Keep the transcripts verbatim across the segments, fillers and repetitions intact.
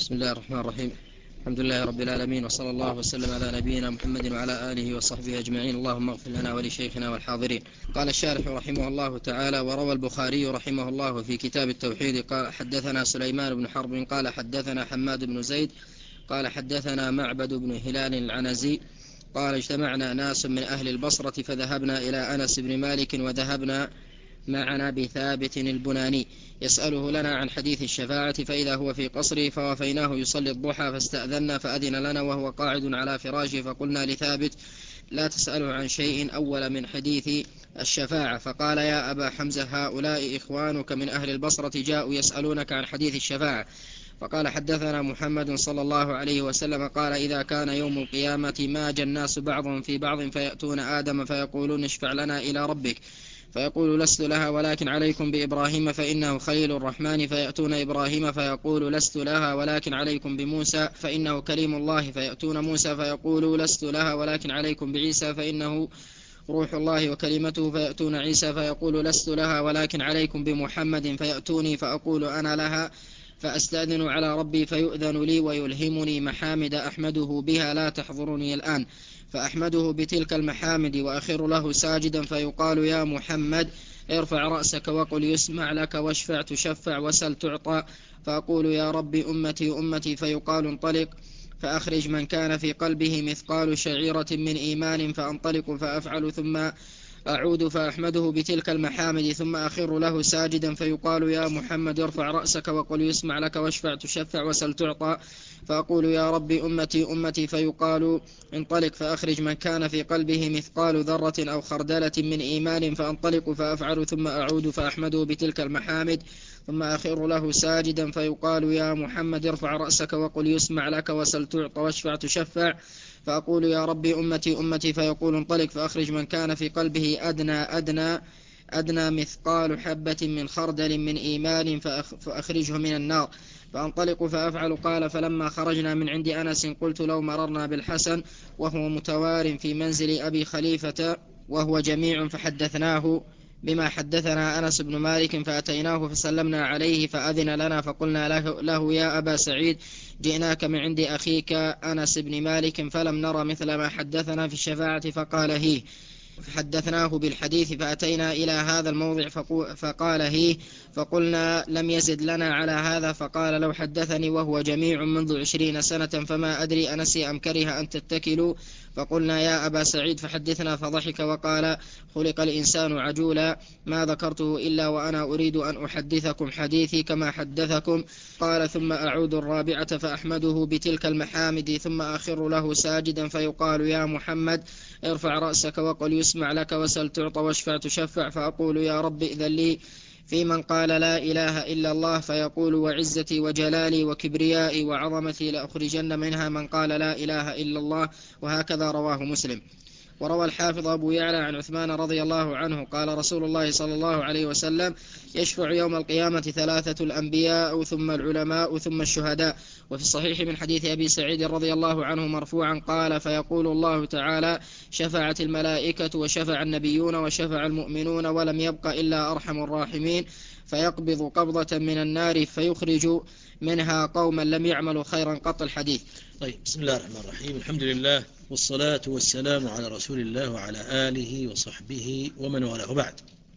بسم الله الرحمن الرحيم. الحمد لله رب العالمين، وصلى الله وسلم على نبينا محمد وعلى آله وصحبه أجمعين. اللهم اغفر لنا ولشيخنا والحاضرين. قال الشارح رحمه الله تعالى: وروى البخاري رحمه الله في كتاب التوحيد قال: حدثنا سليمان بن حرب قال حدثنا حماد بن زيد قال حدثنا معبد بن هلال العنزي قال: اجتمعنا ناس من أهل البصرة فذهبنا إلى أنس بن مالك وذهبنا معنا بثابت البناني يسأله لنا عن حديث الشفاعة، فإذا هو في قصره، فوفيناه يصلي الضحى فاستأذنا فأذن لنا وهو قاعد على فراشه، فقلنا لثابت: لا تسأله عن شيء أول من حديث الشفاعة. فقال: يا أبا حمزة، هؤلاء إخوانك من أهل البصرة جاءوا يسألونك عن حديث الشفاعة. فقال: حدثنا محمد صلى الله عليه وسلم قال: إذا كان يوم القيامة ماج الناس بعضهم في بعض، فيأتون آدم فيقولون: اشفع لنا إلى ربك، فيقول: لست لها ولكن عليكم بإبراهيم فإنه خليل الرحمن. فيأتون إبراهيم فيقول: لست لها ولكن عليكم بموسى فإنه كليم الله. فيأتون موسى فيقول: لست لها ولكن عليكم بعيسى فإنه روح الله وكلمته. فيأتون عيسى فيقول: لست لها ولكن عليكم بمحمد. فيأتوني فأقول: أنا لها، فأستأذن على ربي فيؤذن لي ويلهمني محامد أحمده بها لا تحضرني الآن، فأحمده بتلك المحامد وأخر له ساجدا، فيقال: يا محمد ارفع رأسك وقل يسمع لك، واشفع تشفع، وسل تعطى. فأقول: يا ربي أمتي أمتي. فيقال: انطلق فأخرج من كان في قلبه مثقال شعيرة من إيمان، فأنطلق فأفعل، ثم أعود فأحمده بتلك المحامد، ثم أخر له ساجدا، فيقال: يا محمد ارفع رأسك وقل يسمع لك، واشفع تشفع، وسل تعطى. فأقول: يا ربي أمتي أمتي. فيقال: انطلق فأخرج من كان في قلبه مثقال ذرة أو خردلة من إيمان، فأنطلق فأفعل، ثم أعود فأحمده بتلك المحامد، ثم أخر له ساجدا، فيقال: يا محمد ارفع رأسك وقل يسمع لك، وسل تعطى، واشفع تشفع. فأقول: يا ربي أمتي أمتي. فيقول: انطلق فأخرج من كان في قلبه أدنى أدنى أدنى مثقال حبة من خردل من إيمان، فأخرجه من النار. فأنطلق فأفعل. قال: فلما خرجنا من عند أنس قلت: لو مررنا بالحسن وهو متوار في منزل أبي خليفة وهو جميع، فحدثناه بما حدثنا أنس بن مالك، فأتيناه فسلمنا عليه فأذن لنا، فقلنا له, له: يا أبا سعيد، جئناك من عند أخيك أنس بن مالك فلم نرى مثل ما حدثنا في الشفاعة. فقال: هي. فحدثناه بالحديث، فأتينا إلى هذا الموضع فقال: هي. فقلنا: لم يزد لنا على هذا. فقال: لو حدثني وهو جميع منذ عشرين سنة فما أدري أنسي أم كره أن تتكلوا. فقلنا: يا أبا سعيد فحدثنا. فضحك وقال: خلق الإنسان عجولا، ما ذكرته إلا وأنا أريد أن أحدثكم حديثي كما حدثكم. قال: ثم أعود الرابعة فأحمده بتلك المحامد، ثم أخر له ساجدا، فيقال: يا محمد ارفع رأسك وقل يسمع لك، وسل تعطى، واشفع تشفع. فأقول: يا رب إذن لي في من قال لا إله إلا الله. فيقول: وعزتي وجلالي وكبريائي وعظمتي لأخرجن منها من قال لا إله إلا الله. وهكذا رواه مسلم. وروى الحافظ أبو يعلى عن عثمان رضي الله عنه قال: رسول الله صلى الله عليه وسلم: يشفع يوم القيامة ثلاثة: الأنبياء ثم العلماء ثم الشهداء. وفي الصحيح من حديث أبي سعيد رضي الله عنه مرفوعا قال: فيقول الله تعالى: شفعت الملائكة وشفع النبيون وشفع المؤمنون ولم يبق إلا أرحم الراحمين، فيقبض قبضة من النار فيخرج منها قوما لم يعملوا خيرا قط. الحديث. طيب، بسم الله الرحمن الرحيم. الحمد لله والصلاة والسلام على رسول الله وعلى آله وصحبه ومن والاه، بعد.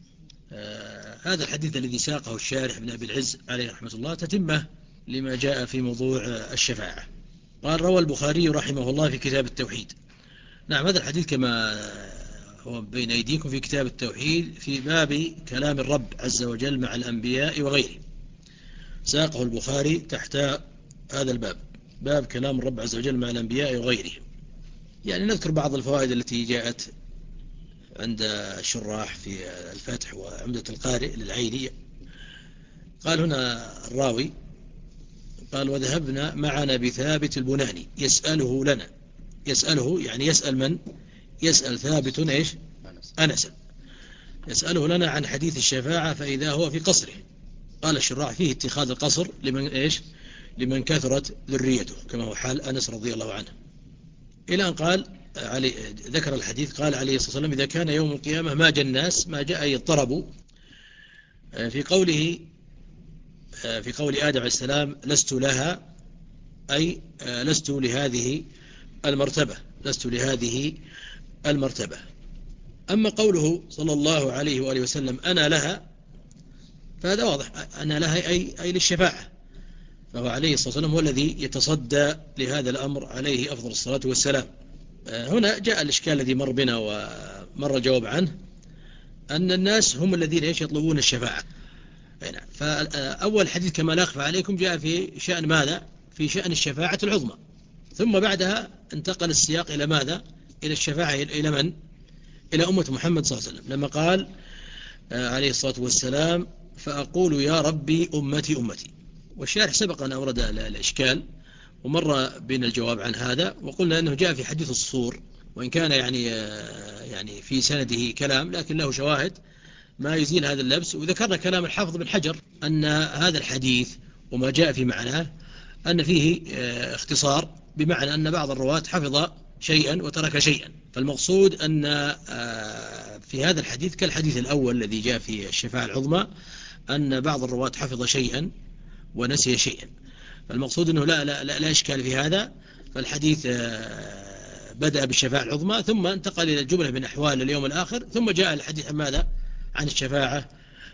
آه هذا الحديث الذي ساقه الشارح بن أبي العز عليه رحمة الله تتمة لما جاء في موضوع الشفاعة. قال: روى البخاري رحمه الله في كتاب التوحيد. نعم، هذا الحديث كما هو بين أيديكم في كتاب التوحيد في باب كلام الرب عز وجل مع الأنبياء وغيره. ساقه البخاري تحت هذا الباب، باب كلام الرب عز وجل مع الأنبياء وغيره. يعني نذكر بعض الفوائد التي جاءت عند الشراح في الفتح وعمدة القارئ للعيني. قال هنا الراوي قال: وذهبنا معنا بثابت البناني يسأله لنا. يسأله يعني يسأل من؟ يسأل ثابت إيش؟ أنس. يسأله لنا عن حديث الشفاعة فإذا هو في قصره. قال الشراح: فيه اتخاذ القصر لمن إيش؟ لمن كثرت ذريته، كما هو حال أنس رضي الله عنه. إلى أن قال علي، ذكر الحديث، قال عليه الصلاة والسلام: إذا كان يوم القيامة ما جاء الناس، ما جاء يضطربوا. في قوله في قول آدم عليه السلام: لست لها، أي لست لهذه المرتبة لست لهذه المرتبة. أما قوله صلى الله عليه وآله وسلم أنا لها، فهذا واضح، أنا لها أي, أي للشفاعة، فهو عليه الصلاة والسلام هو الذي يتصدى لهذا الأمر عليه أفضل الصلاة والسلام. هنا جاء الإشكال الذي مر بنا ومر الجواب عنه، أن الناس هم الذين يطلبون الشفاعة. فأول حديث كما لا أخفى عليكم جاء في شأن ماذا؟ في شأن الشفاعة العظمى، ثم بعدها انتقل السياق إلى ماذا؟ إلى الشفاعة إلى من؟ إلى أمة محمد صلى الله عليه وسلم، لما قال عليه الصلاة والسلام فأقول يا ربي أمتي أمتي. والشارح سبق أن أورد الإشكال ومر بين الجواب عن هذا، وقلنا أنه جاء في حديث الصور، وإن كان يعني يعني في سنده كلام لكن له شواهد ما يزيل هذا اللبس. وذكرنا كلام الحافظ بن حجر أن هذا الحديث وما جاء في معناه أن فيه اختصار، بمعنى أن بعض الرواة حفظ شيئا وترك شيئا. فالمقصود أن في هذا الحديث كالحديث الأول الذي جاء في الشفاعة العظمى أن بعض الرواة حفظ شيئا ونسي شيئا. فالمقصود أنه لا, لا, لا, لا إشكال في هذا. فالحديث بدأ بالشفاعة العظمى ثم انتقل إلى الجملة من أحوال اليوم الآخر، ثم جاء الحديث عن ماذا؟ عن الشفاعة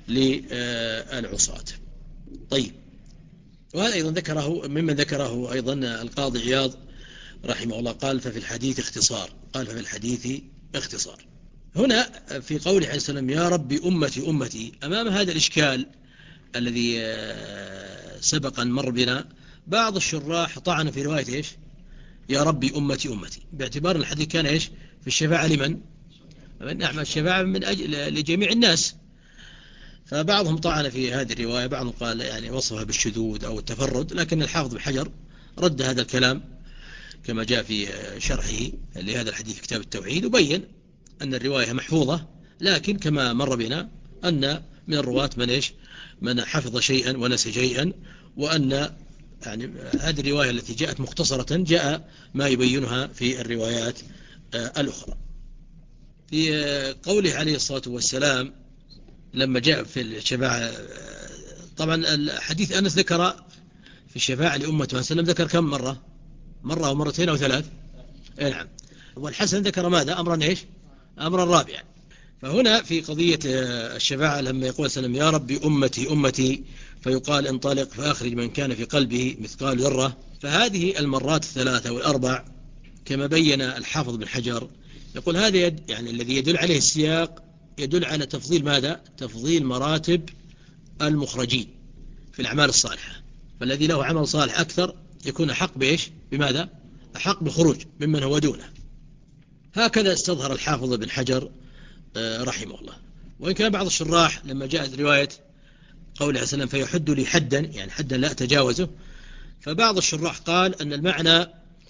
للعصاة. طيب، وهذا أيضا ذكره ممن ذكره أيضا القاضي عياض رحمه الله، قال ففي الحديث اختصار قال ففي الحديث اختصار. هنا في قوله عليه السلام يا ربي أمتي أمتي، أمام هذا الإشكال الذي سبق أن مر بنا، بعض الشراح طعن في رواية إيش؟ يا ربي أمتي أمتي، باعتبار الحديث كان إيش؟ في الشفاعة لمن؟ نعم، الشفاعة من أجل لجميع الناس. فبعضهم طعن في هذه الرواية، بعضهم قال يعني وصفها بالشذوذ أو التفرد، لكن الحافظ بن حجر رد هذا الكلام كما جاء في شرحه لهذا الحديث في كتاب التوحيد، وبين أن الرواية محفوظة، لكن كما مر بنا أن من الرواة من إيش؟ من حفظ شيئا ونسي شيئا، وأن يعني هذه الرواية التي جاءت مختصرة جاء ما يبينها في الروايات الأخرى. في قوله عليه الصلاة والسلام لما جاء في الشفاعة، طبعا الحديث أنس ذكر في الشفاعة لأمة وسلم ذكر كم مرة؟ مرة أو مرتين أو ثلاث؟ نعم. والحسن ذكر ماذا؟ أمرا إيش؟ أمرا رابعا. فهنا في قضية الشفاعة لما يقول سلم يا ربي أمتي أمتي، فيقال انطلق فأخرج من كان في قلبه مثقال ذرة، فهذه المرات الثلاثة والأربع كما بين الحافظ بن حجر، يقول هذا يد يعني الذي يدل عليه السياق يدل على تفضيل ماذا؟ تفضيل مراتب المخرجين في الأعمال الصالحة، فالذي له عمل صالح أكثر يكون أحق بإيش؟ بماذا؟ أحق بالخروج ممن هو دونه. هكذا استظهر الحافظ بن حجر رحمه الله. وإن كان بعض الشراح لما جاءت رواية قول عليه السلام فيحد لي حدا، يعني حدا لا أتجاوزه، فبعض الشراح قال أن المعنى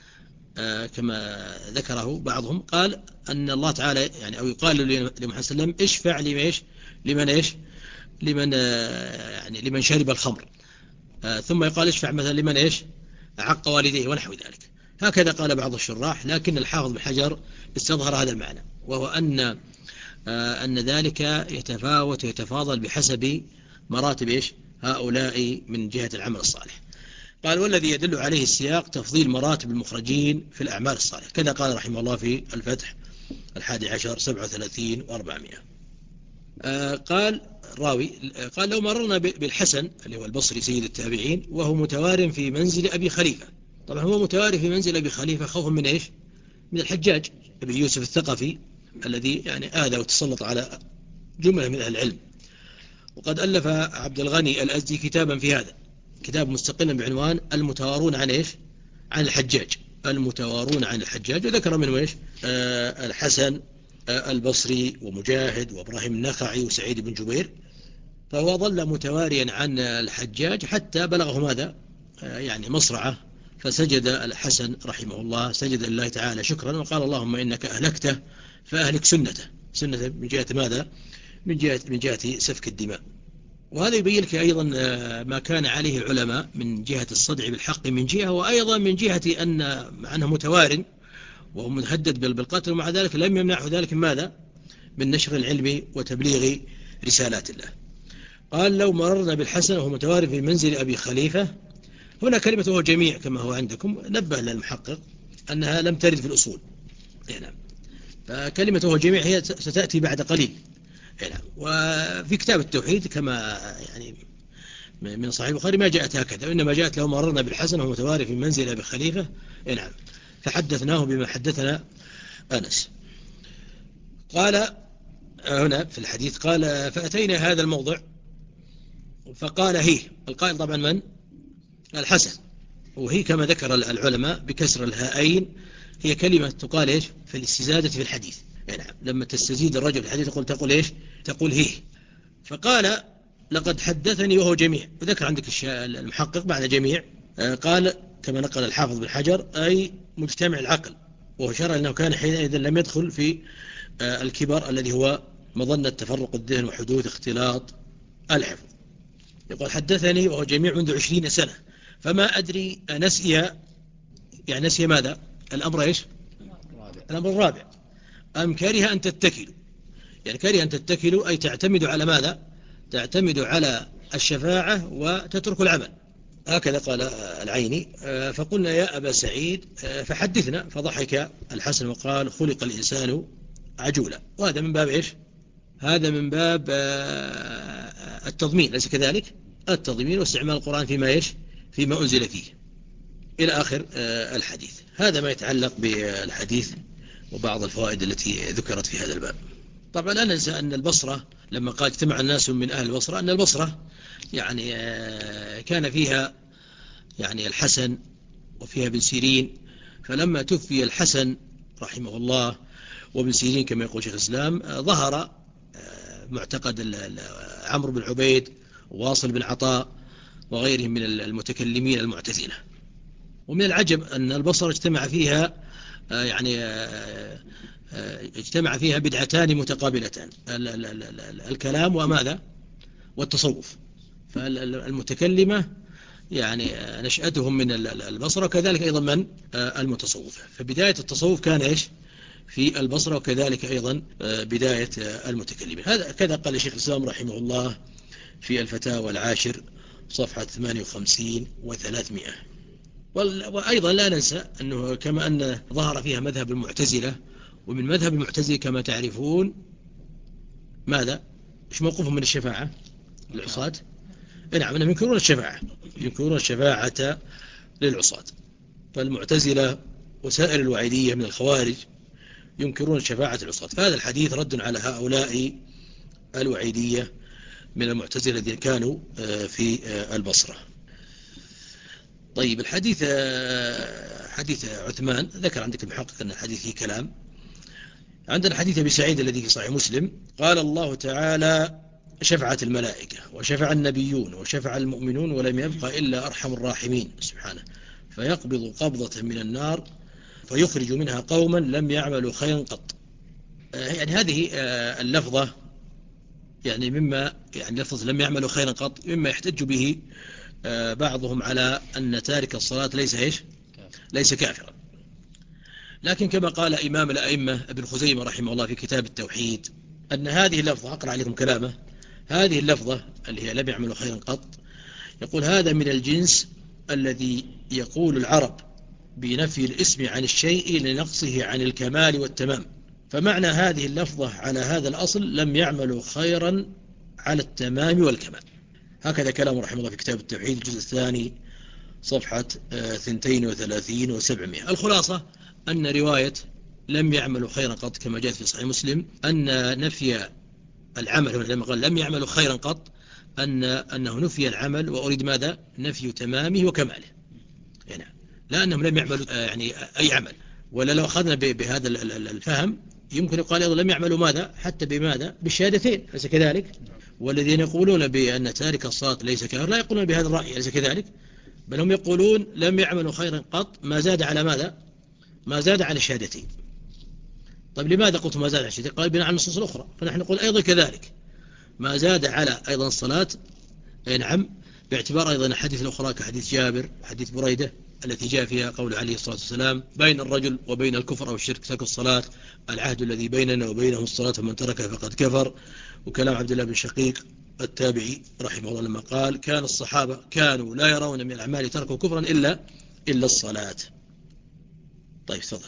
كما ذكره بعضهم، قال أن الله تعالى يعني أو يقال لمحمد صلى الله عليه وسلم اشفع لمن لمن إيش لمن يعني لمن شرب الخمر، ثم يقال اشفع مثلا لمن إيش عق والديه ونحو ذلك. هكذا قال بعض الشراح، لكن الحافظ بن حجر استظهر هذا المعنى، وهو أن أن ذلك يتفاوت ويتفاضل بحسب مراتب إيش هؤلاء من جهة العمل الصالح. قال والذي يدل عليه السياق تفضيل مراتب المخرجين في الأعمال الصالحة، كذا قال رحمه الله في الفتح الحادي عشر سبعة وثلاثين وأربعمائة. آه قال راوي قال لو مررنا بالحسن اللي هو البصري سيد التابعين وهو متوار في منزل أبي خليفة، طبعا هو متوار في منزل أبي خليفة خوفا من إيش؟ من الحجاج أبي يوسف الثقفي الذي يعني آذى وتسلط على جملة من أهل العلم. وقد ألف عبد الغني الأزدي كتابا في هذا، كتاب مستقلا بعنوان المتوارون عن إيش؟ عن الحجاج، المتوارون عن الحجاج، وذكر منه إيش؟ آه الحسن آه البصري ومجاهد وإبراهيم النخعي وسعيد بن جبير. فهو ظل متواريا عن الحجاج حتى بلغه ماذا؟ آه يعني مصرعه، فسجد الحسن رحمه الله سجد لله تعالى شكرا وقال اللهم إنك أهلكته فأهلك سنته، سنة من جهة ماذا؟ من جهة, من جهة سفك الدماء. وهذا يبين لك أيضا ما كان عليه العلماء من جهة الصدع بالحق من جهة، وأيضا من جهة أن عنه متوار وهو مهدد بالقتل، ومع ذلك لم يمنعه ذلك ماذا؟ من نشر العلم وتبليغ رسالات الله. قال لو مررنا بالحسن وهو متوار في منزل أبي خليفة هنا كلمة وهو جميع كما هو عندكم نبه للمحقق أنها لم ترد في الأصول. نعم. فكلمة وهو جميع هي ستأتي بعد قليل. نعم. وفي كتاب التوحيد كما يعني من صحيح البخاري ما جاءت هكذا، وإنما جاءت له مررنا بالحسن وهو متواري في منزل أبي خليفة. نعم. فحدثناه بما حدثنا أنس. قال هنا في الحديث قال فأتينا هذا الموضع فقال هي. القائل طبعا من؟ الحسن. وهي كما ذكر العلماء بكسر الهاءين هي كلمة تقال إيش في الاستزادة في الحديث. يعني لما تستزيد الرجل الحديث تقول تقول إيش تقول هي. فقال لقد حدثني وهو جميع. وذكر عندك المحقق بعد جميع قال كما نقل الحافظ بن حجر أي مجتمع العقل، وهو شرع أنه كان حينئذ لم يدخل في الكبر الذي هو مظنة تفرق الذهن وحدوث اختلاط الحفظ. يقول حدثني وهو جميع منذ عشرين سنة فما أدري نسي يعني نسي ماذا الأمر إيش الأمر الرابع أم كره أن تتكلوا. يعني كره أن تتكلوا أي تعتمد على ماذا تعتمد على الشفاعة وتترك العمل. هكذا قال العيني. فقلنا يا أبا سعيد فحدثنا. فضحك الحسن وقال خلق الإنسان عجولا. وهذا من باب إيش هذا من باب التضمين، ليس كذلك؟ التضمين واستعمال القرآن فيما إيش فيما أنزل فيه إلى آخر الحديث. هذا ما يتعلق بالحديث وبعض الفوائد التي ذكرت في هذا الباب. طبعا لا ننسى أن البصرة لما قال اجتمع الناس من أهل البصرة أن البصرة يعني كان فيها يعني الحسن وفيها ابن سيرين. فلما توفي الحسن رحمه الله وابن سيرين كما يقول شيخ الإسلام ظهر معتقد عمرو بن عبيد وواصل بن عطاء وغيرهم من المتكلمين المعتزلة. ومن العجب أن البصرة اجتمع فيها يعني اجتمع فيها بدعتان متقابلتان الكلام وماذا والتصوف. فالمتكلمة يعني نشأتهم من البصرة وكذلك أيضا من المتصوفة. فبداية التصوف كان إيش في البصرة وكذلك أيضا بداية المتكلمين. هذا كذا قال شيخ الإسلام رحمه الله في الفتاوى العاشر صفحة ثمانية وخمسين وثلاثمائة. وأيضا لا ننسى أنه كما أن ظهر فيها مذهب المعتزلة، ومن مذهب المعتزلة كما تعرفون ماذا إيش موقفهم من الشفاعة للعصاة. نعم أنهم ينكرون الشفاعة ينكرون الشفاعة للعصاة. فالمعتزلة وسائر الوعيدية من الخوارج ينكرون شفاعة العصاة. فهذا الحديث رد على هؤلاء الوعيدية من المعتزلة الذين كانوا في البصرة. طيب الحديث حديث عثمان ذكر عندك المحقق أن الحديث فيه كلام. عندنا حديث أبي سعيد الذي في صحيح مسلم قال الله تعالى شفعت الملائكة وشفع النبيون وشفع المؤمنون ولم يبقى إلا أرحم الراحمين سبحانه فيقبض قبضة من النار فيخرج منها قوما لم يعملوا خيرا قط. يعني هذه اللفظة يعني مما يعني لفظ لم يعملوا خيرا قط مما يحتج به بعضهم على أن تارك الصلاة ليس إيش ليس كافرا. لكن كما قال إمام الأئمة ابن خزيمة رحمه الله في كتاب التوحيد أن هذه اللفظة أقرأ عليكم كلامه هذه اللفظة اللي هي لم يعملوا خيرا قط يقول هذا من الجنس الذي يقول العرب بنفي الاسم عن الشيء لنقصه عن الكمال والتمام. فمعنى هذه اللفظة على هذا الأصل لم يعملوا خيرا على التمام والكمال. هكذا كلام رحمه الله في كتاب التوحيد الجزء الثاني صفحة اثنتين وثلاثين وسبعمائة. الخلاصة أن رواية لم يعملوا خيرا قط كما جاءت في صحيح مسلم أن نفي العمل لما قال لم يعملوا خيرا قط أن أنه نفي العمل وأريد ماذا نفي تمامه وكماله. يعني لا أنهم لم يعملوا يعني أي عمل. ولا لو أخذنا بهذا الفهم يمكن يقال أيضا لم يعملوا ماذا حتى بماذا بالشهادتين ليس كذلك. والذين يقولون بأن تارك الصلاة ليس كافر لا يقولون بهذا الرأي ليس كذلك، بل هم يقولون لم يعملوا خيرا قط ما زاد على ماذا ما زاد على الشهادتين. طيب لماذا قلت ما زاد على الشهادتين؟ قال بناء على النصوص الأخرى. فنحن نقول أيضا كذلك ما زاد على أيضا الصلاة نعم باعتبار أيضا الحديث الأخرى كحديث جابر حديث بريدة التي جاء فيها قول عليه الصلاة والسلام بين الرجل وبين الكفر أو الشرك ترك الصلاة العهد الذي بيننا وبينهم الصلاة فمن تركها فقد كفر. وكلام عبد الله بن شقيق التابعي رحمه الله لما قال كان الصحابة كانوا لا يرون من الأعمال تركوا كفرا إلا إلا الصلاة. طيب تفضل.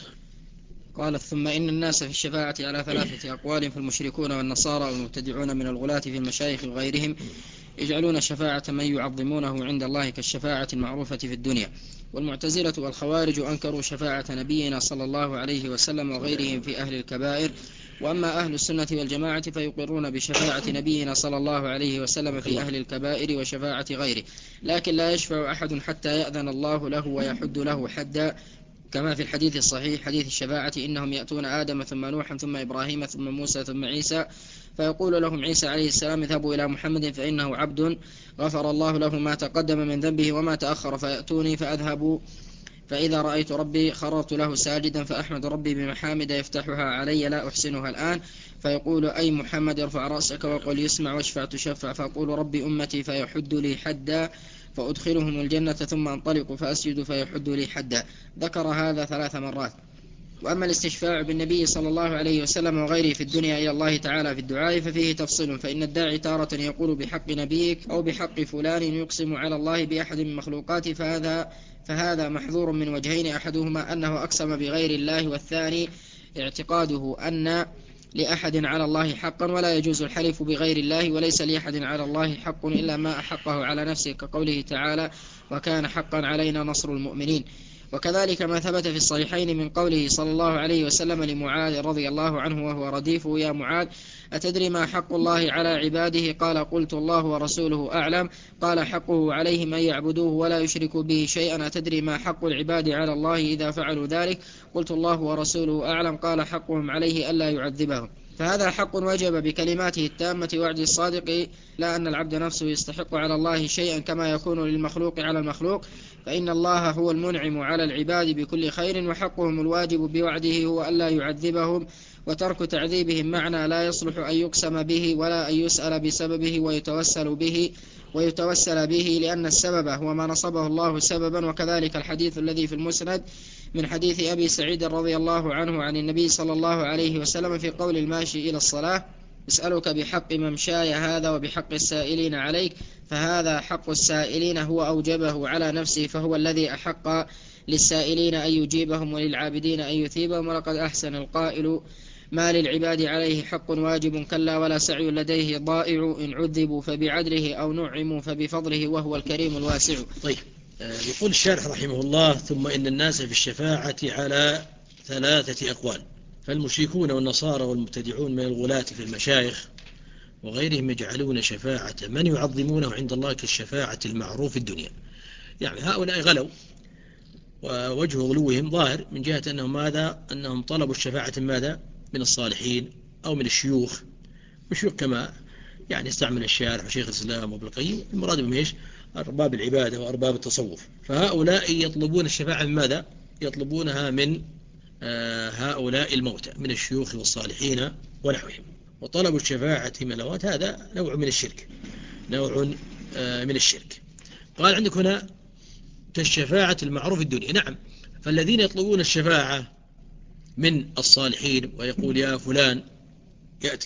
قال ثم إن الناس في الشفاعة على ثلاثة أقوال، فالمشركون والنصارى والمبتدعون من الغلاة في المشايخ وغيرهم يجعلون شفاعة من يعظمونه عند الله كالشفاعة المعروفة في الدنيا، والمعتزلة والخوارج أنكروا شفاعة نبينا صلى الله عليه وسلم وغيرهم في أهل الكبائر. وأما أهل السنة والجماعة فيقرون بشفاعة نبينا صلى الله عليه وسلم في أهل الكبائر وشفاعة غيره، لكن لا يشفع أحد حتى يأذن الله له ويحد له حدا، كما في الحديث الصحيح حديث الشفاعة: إنهم يأتون آدم ثم نوحا ثم إبراهيم ثم موسى ثم عيسى، فيقول لهم عيسى عليه السلام: اذهبوا إلى محمد فإنه عبد غفر الله له ما تقدم من ذنبه وما تأخر، فيأتوني فأذهب، فإذا رأيت ربي خررت له ساجدا فأحمد ربي بمحامد يفتحها علي لا أحسنها الآن، فيقول: أي محمد ارفع رأسك وقل يسمع واشفع تشفع، فأقول: ربي أمتي، فيحد لي حدا، فأدخلهم الجنة ثم انطلق فأسجد فيحد لي حدا. ذكر هذا ثلاث مرات. وأما الاستشفاع بالنبي صلى الله عليه وسلم وغيره في الدنيا إلى الله تعالى في الدعاء ففيه تفصيل، فإن الداعي تارة يقول بحق نبيك أو بحق فلان يقسم على الله بأحد من مخلوقاته، فهذا فهذا محظور من وجهين: أحدهما أنه أقسم بغير الله، والثاني اعتقاده أن لأحد على الله حقا ولا يجوز الحلف بغير الله، وليس لأحد على الله حق إلا ما أحقه على نفسه، كقوله تعالى: وكان حقا علينا نصر المؤمنين. وكذلك ما ثبت في الصحيحين من قوله صلى الله عليه وسلم لمعاذ رضي الله عنه وهو رديفه: يا معاذ أتدري ما حق الله على عباده؟ قال: قلت الله ورسوله أعلم. قال: حقه عليهم أن يعبدوه ولا يشركوا به شيئا. أتدري ما حق العباد على الله إذا فعلوا ذلك؟ قلت الله ورسوله أعلم. قال: حقهم عليه ألا يعذبهم. فهذا حق وجب بكلماته التامة وعد الصادق، لا أن العبد نفسه يستحق على الله شيئا كما يكون للمخلوق على المخلوق، فإن الله هو المنعم على العباد بكل خير، وحقهم الواجب بوعده هو ألا يعذبهم، وترك تعذيبهم معنى لا يصلح أن يقسم به ولا أن يسأل بسببه ويتوسل به ويتوسل به لأن السبب هو ما نصبه الله سببا. وكذلك الحديث الذي في المسند من حديث أبي سعيد رضي الله عنه عن النبي صلى الله عليه وسلم في قول الماشي إلى الصلاة: اسألك بحق ممشاي هذا وبحق السائلين عليك، فهذا حق السائلين هو أوجبه على نفسه، فهو الذي أحق للسائلين أن يجيبهم وللعابدين أن يثيبهم. ولقد أحسن القائل: ما للعباد عليه حق واجب كلا ولا سعي لديه ضائع، إن عذبوا فبعدله أو نعموا فبفضله وهو الكريم الواسع. طيب، يقول الشارح رحمه الله: ثم إن الناس في الشفاعة على ثلاثة أقوال، فالمشركون والنصارى والمبتدعون من الغلاة في المشايخ وغيرهم يجعلون شفاعة من يعظمونه عند الله كالشفاعة المعروف في الدنيا. يعني هؤلاء غلوا، ووجه غلوهم ظاهر من جهة أنهم ماذا؟ أنهم طلبوا الشفاعة ماذا؟ من الصالحين أو من الشيوخ، والشيوخ كما يعني استعمل الشارح وشيخ الإسلام وابن القيم المراد بهم ايش؟ أرباب العبادة وأرباب التصوف. فهؤلاء يطلبون الشفاعة من ماذا؟ يطلبونها من آه هؤلاء الموتى من الشيوخ والصالحين ونحوهم. وطلب الشفاعة من الأموات هذا نوع من الشرك، نوع آه من الشرك. قال عندك هنا كالشفاعة المعروف في الدنيا. نعم، فالذين يطلبون الشفاعة من الصالحين ويقول: يا فلان، يأتي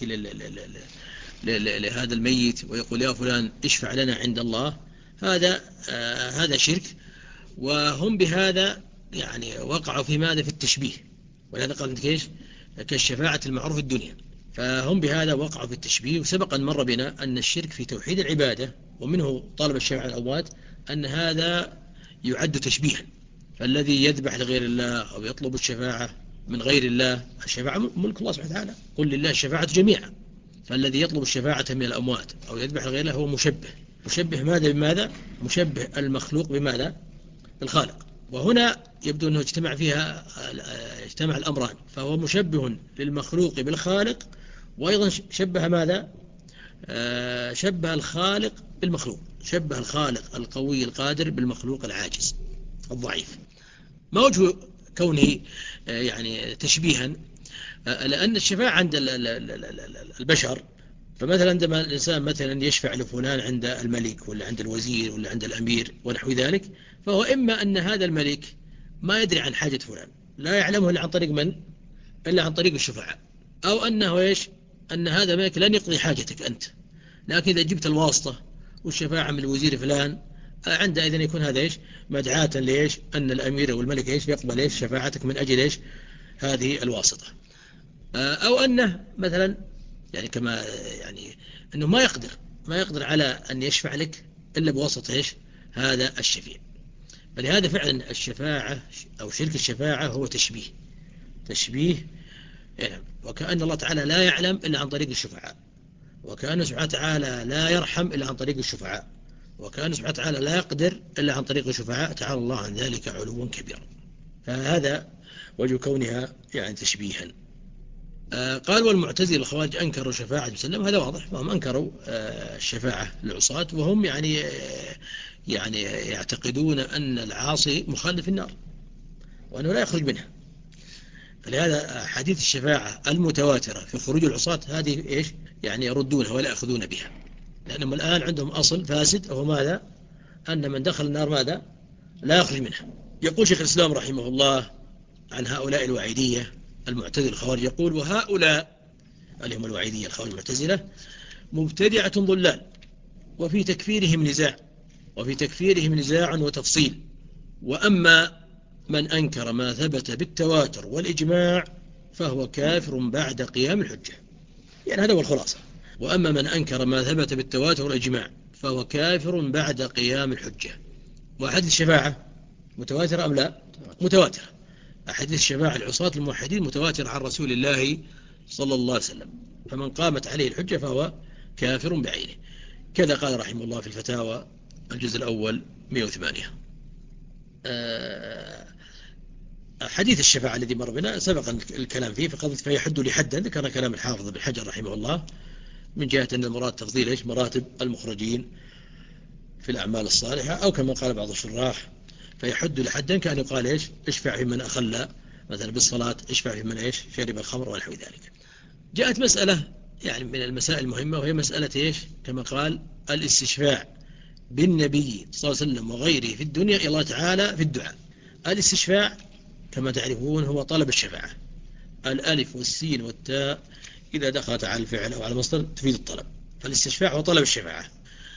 لهذا الميت ويقول: يا فلان اشفع لنا عند الله، هذا آه هذا شرك. وهم بهذا يعني وقعوا في ماذا؟ في التشبيه. ولهذا قال عندك ايش؟ كالشفاعة المعروف في الدنيا. فهم بهذا وقعوا في التشبيه. وسبق أن مر بنا أن الشرك في توحيد العبادة ومنه طلب الشفاعة الأموات أن هذا يعد تشبيها. فالذي يذبح لغير الله أو يطلب الشفاعة من غير الله، الشفاعة ملك الله سبحانه وتعالى، قل لله الشفاعة جميعا. فالذي يطلب الشفاعة من الأموات أو يذبح لغير الله هو مشبه. مشبه ماذا بماذا؟ مشبه المخلوق بماذا؟ بالخالق. وهنا يبدو أنه اجتمع فيها اجتمع الأمران، فهو مشبه للمخلوق بالخالق، وأيضا شبه ماذا؟ آه شبه الخالق بالمخلوق، شبه الخالق القوي القادر بالمخلوق العاجز الضعيف. ما وجه كونه آه يعني تشبيها؟ آه لأن الشفاعة عند البشر، فمثلا عندما الإنسان مثلا يشفع لفلان عند الملك ولا عند الوزير ولا عند الأمير ونحو ذلك، فهو إما أن هذا الملك ما يدري عن حاجة فلان، لا يعلمه إلا عن طريق من؟ إلا عن طريق الشفاعة، أو أنه إيش؟ أن هذا الملك لن يقضي حاجتك أنت، لكن إذا جبت الواسطة والشفاعة من الوزير فلان عندئذ يكون هذا إيش مدعاة ليش أن الأمير أو الملك إيش يقبل إيش شفاعتك من أجل إيش هذه الواسطة. أو أنه مثلا يعني كما يعني أنه ما يقدر ما يقدر على أن يشفع لك إلا بواسطة إيش هذا الشفيع. فلهذا فعلا الشفاعة أو شرك الشفاعة هو تشبيه تشبيه يعني وكأن الله تعالى لا يعلم إلا عن طريق الشفعاء، وكأن سبحانه وتعالى لا يرحم إلا عن طريق الشفعاء، وكأن سبحانه وتعالى لا يقدر إلا عن طريق الشفعاء، تعالى الله عن ذلك علوا كبيرا. فهذا وجه كونها يعني تشبيها. آه قال والمعتزلة الخوارج أنكروا شفاعة مسلم، هذا واضح، وهم أنكروا آه الشفاعة للعصاة، وهم يعني آه يعني يعتقدون أن العاصي مخلد في النار وأنه لا يخرج منها. فلهذا حديث الشفاعة المتواترة في خروج العصاة هذه إيش يعني يردونها ولا يأخذون بها، لأنهم الآن عندهم أصل فاسد وهو ماذا؟ أن من دخل النار ماذا؟ لا يخرج منها. يقول شيخ الإسلام رحمه الله عن هؤلاء الوعيدية المعتزلة الخوارج، يقول وهؤلاء اللي هم الوعيدية الخوارج المعتزلة مبتدعة ضلال، وفي تكفيرهم نزاع وفي تكفيرهم نزاع وتفصيل. وأما من أنكر ما ثبت بالتواتر والإجماع فهو كافر بعد قيام الحجة. يعني هذا هو الخلاصة. وأما من أنكر ما ثبت بالتواتر والإجماع فهو كافر بعد قيام الحجة. وأحاديث الشفاعة متواترة أم لا؟ متواترة. أحاديث الشفاعة العصاة الموحدين متواترة عن رسول الله صلى الله عليه وسلم، فمن قامت عليه الحجة فهو كافر بعينه. كذا قال رحمه الله في الفتاوى الجزء الأول مئة وثمانية. حديث الشفاعة الذي مر بنا سبق الكلام فيه، فقد فيحد لحدا، ذكر كلام الحافظ بن حجر رحمه الله من جهة أن المراد تفضيل إيش مراتب المخرجين في الأعمال الصالحة، أو كما قال بعض الشراح فيحد لحدا كأن يقال إيش اشفع في من أخلى مثلا بالصلاة، اشفع في من إيش شرب الخمر ونحو ذلك. جاءت مسألة يعني من المسائل المهمة، وهي مسألة إيش كما قال الاستشفاع بالنبي صلى الله عليه وسلم وغيره في الدنيا إلى الله تعالى في الدعاء. الاستشفاع كما تعرفون هو طلب الشفاعة، الألف والسين والتاء إذا دخلت على الفعل أو على المصدر تفيد الطلب، فالاستشفاع هو طلب الشفاعة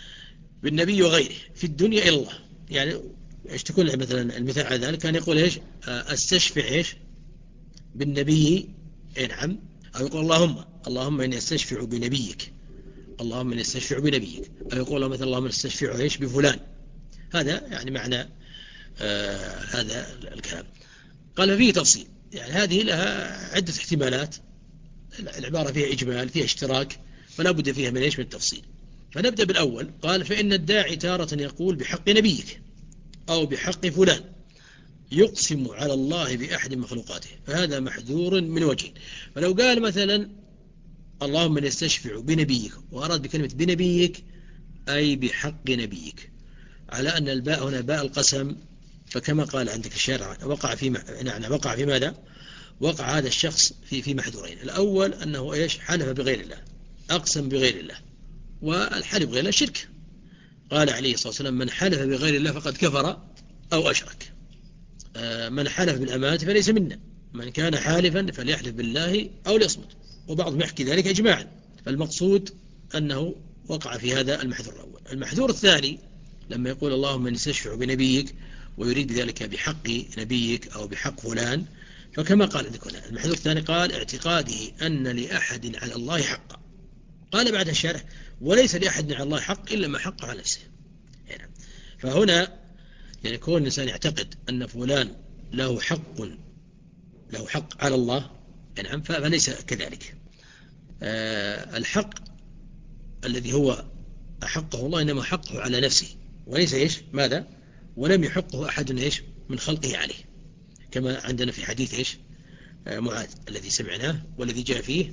بالنبي وغيره في الدنيا إلى الله. يعني إيش تكون مثلا المثال على ذلك كان يقول إيش استشفع إيش بالنبي، نعم، أو يقول اللهم اللهم إني استشفع بنبيك، اللهم إني استشفع بنبيك، أو يقول مثلا اللهم استشفع إيش بفلان. هذا يعني معنى آه هذا الكلام. قال فيه تفصيل، يعني هذه لها عدة احتمالات، العبارة فيها إجمال فيها اشتراك، فلا بد فيها من إيش من التفصيل. فنبدأ بالأول. قال فإن الداعي تارة يقول بحق نبيك أو بحق فلان يقسم على الله بأحد مخلوقاته، فهذا محذور من وجه. فلو قال مثلا اللهم من يستشفع بنبيك وأراد بكلمة بنبيك أي بحق نبيك، على أن الباء هنا باء القسم، فكما قال عندك الشارع وقع في يعني وقع في ماذا؟ وقع هذا الشخص في في محذورين. الأول أنه إيش حلف بغير الله، أقسم بغير الله، والحلف بغير الله شرك. قال عليه الصلاة والسلام من حلف بغير الله فقد كفر أو أشرك. من حلف بالأمانة فليس منا، من كان حالفا فليحلف بالله أو ليصمت. وبعضهم يحكي ذلك إجماعا. فالمقصود أنه وقع في هذا المحذور الأول. المحذور الثاني لما يقول اللهم من يستشفع بنبيك ويريد بذلك بحق نبيك أو بحق فلان، فكما قال عندك هنا المحذور الثاني قال اعتقاده أن لأحد على الله حقا. قال بعد الشارح وليس لأحد على الله حق إلا ما حق على نفسه. يعني فهنا يعني كون الإنسان يعتقد أن فلان له حق له حق على الله يعني فليس كذلك. أه الحق الذي هو أحقه الله إنما حقه على نفسه وليس إيش ماذا ولم يحقه أحد إيش من خلقه عليه، كما عندنا في حديث إيش معاذ الذي سمعناه والذي جاء فيه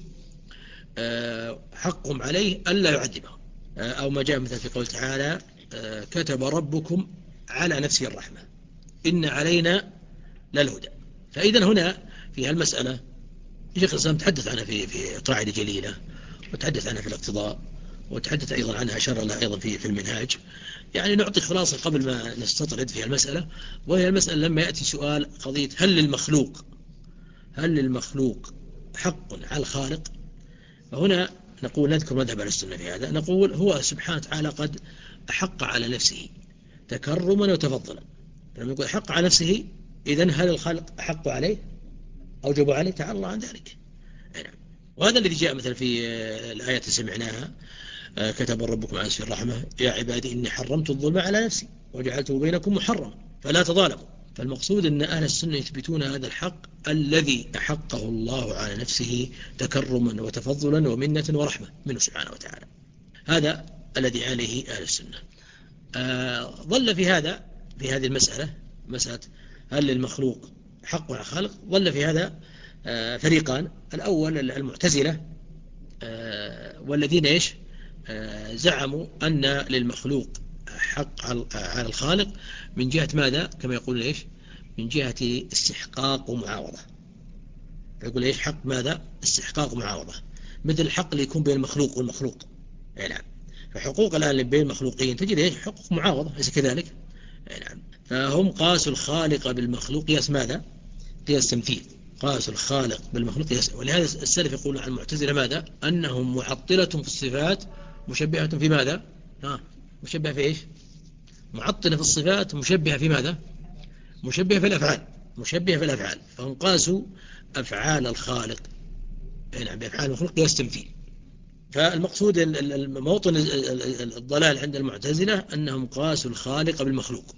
حقهم عليه ألا يعذبه، أو ما جاء مثلا في قول تعالى كتب ربكم على نفسه الرحمة إن علينا للهدى. فإذا هنا في هالمسألة شيخ الإسلام تحدث عنها في في قاعدة جليلة، وتحدث عنها في الاقتضاء، وتحدث أيضا عنها أشار لها أيضا في في المنهاج. يعني نعطي خلاصة قبل ما نستطرد في المسألة، وهي المسألة لما يأتي سؤال قضية هل للمخلوق هل للمخلوق حق على الخالق؟ فهنا نقول نذكر مذهب أهل السنة في هذا، نقول هو سبحانه وتعالى قد أحق على نفسه تكرما وتفضلا. لما يقول أحق على نفسه، إذن هل الخلق أحق عليه أوجبوا عليه؟ تعالى الله عن ذلك. وهذا الذي جاء مثلا في الآية التي سمعناها: كتب ربكم على نفسه الرحمة يا عبادي إني حرمت الظلم على نفسي وجعلته بينكم محرما فلا تظالموا. فالمقصود أن أهل السنة يثبتون هذا الحق الذي أحقه الله على نفسه تكرما وتفضلا ومنة ورحمة منه سبحانه وتعالى. هذا الذي عليه أهل السنة. آه ظل في هذا في هذه المسألة، مسألة هل للمخلوق حق على الخالق، ظل في هذا آه فريقان. الأول المعتزلة، آه والذين إيش آه زعموا أن للمخلوق حق على الخالق من جهة ماذا؟ كما يقول إيش من جهة استحقاق ومعاوضة. فيقول إيش حق ماذا؟ استحقاق ومعاوضة، مثل الحق اللي يكون بين المخلوق والمخلوق. نعم. فحقوق الآن بين المخلوقين تجد إيش حقوق معاوضة، ليس كذلك؟ نعم. فهم قاسوا الخالق بالمخلوق قياس ماذا؟ قياس تمثيل. قاسوا الخالق بالمخلوق قياس. ولهذا السلف يقولون عن المعتزلة ماذا؟ أنهم معطلة في الصفات مشبهة في ماذا؟ ها مشبهة في إيش؟ معطلة في الصفات مشبهة في ماذا؟ مشبهة في الأفعال. مشبهة في الأفعال. فهم قاسوا أفعال الخالق نعم بأفعال المخلوق قياس تمثيل. فالمقصود الموطن الضلال عند المعتزلة أنهم قاسوا الخالق بالمخلوق،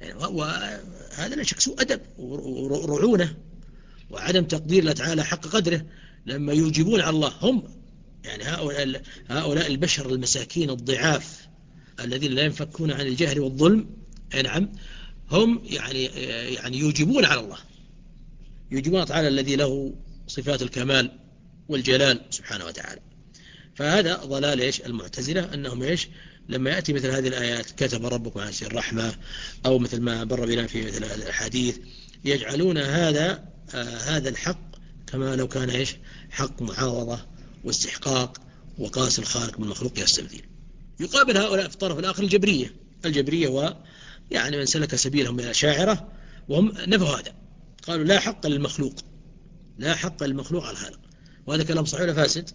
وهذا لا شك سوء أدب ورعونة وعدم تقدير الله تعالى حق قدره لما يوجبون على الله. هم يعني هؤلاء, هؤلاء البشر المساكين الضعاف الذين لا ينفكون عن الجهل والظلم، نعم هم يعني يعني يوجبون على الله، يوجبون تعالى الذي له صفات الكمال والجلال سبحانه وتعالى. فهذا ضلال إيش المعتزلة، أنهم إيش لما يأتي مثل هذه الآيات كتب ربكم على نفسه الرحمة أو مثل ما بر بنا في مثل الحديث، يجعلون هذا آه هذا الحق كما لو كان إيش حق معاوضة واستحقاق وقاس الخالق من المخلوق يستمثيل. يقابل هؤلاء في الطرف الآخر الجبرية. الجبرية ويعني من سلك سبيلهم من الأشاعرة، وهم نفوا هذا، قالوا لا حق للمخلوق، لا حق للمخلوق على الخالق. وهذا كلام صحيح ولا فاسد؟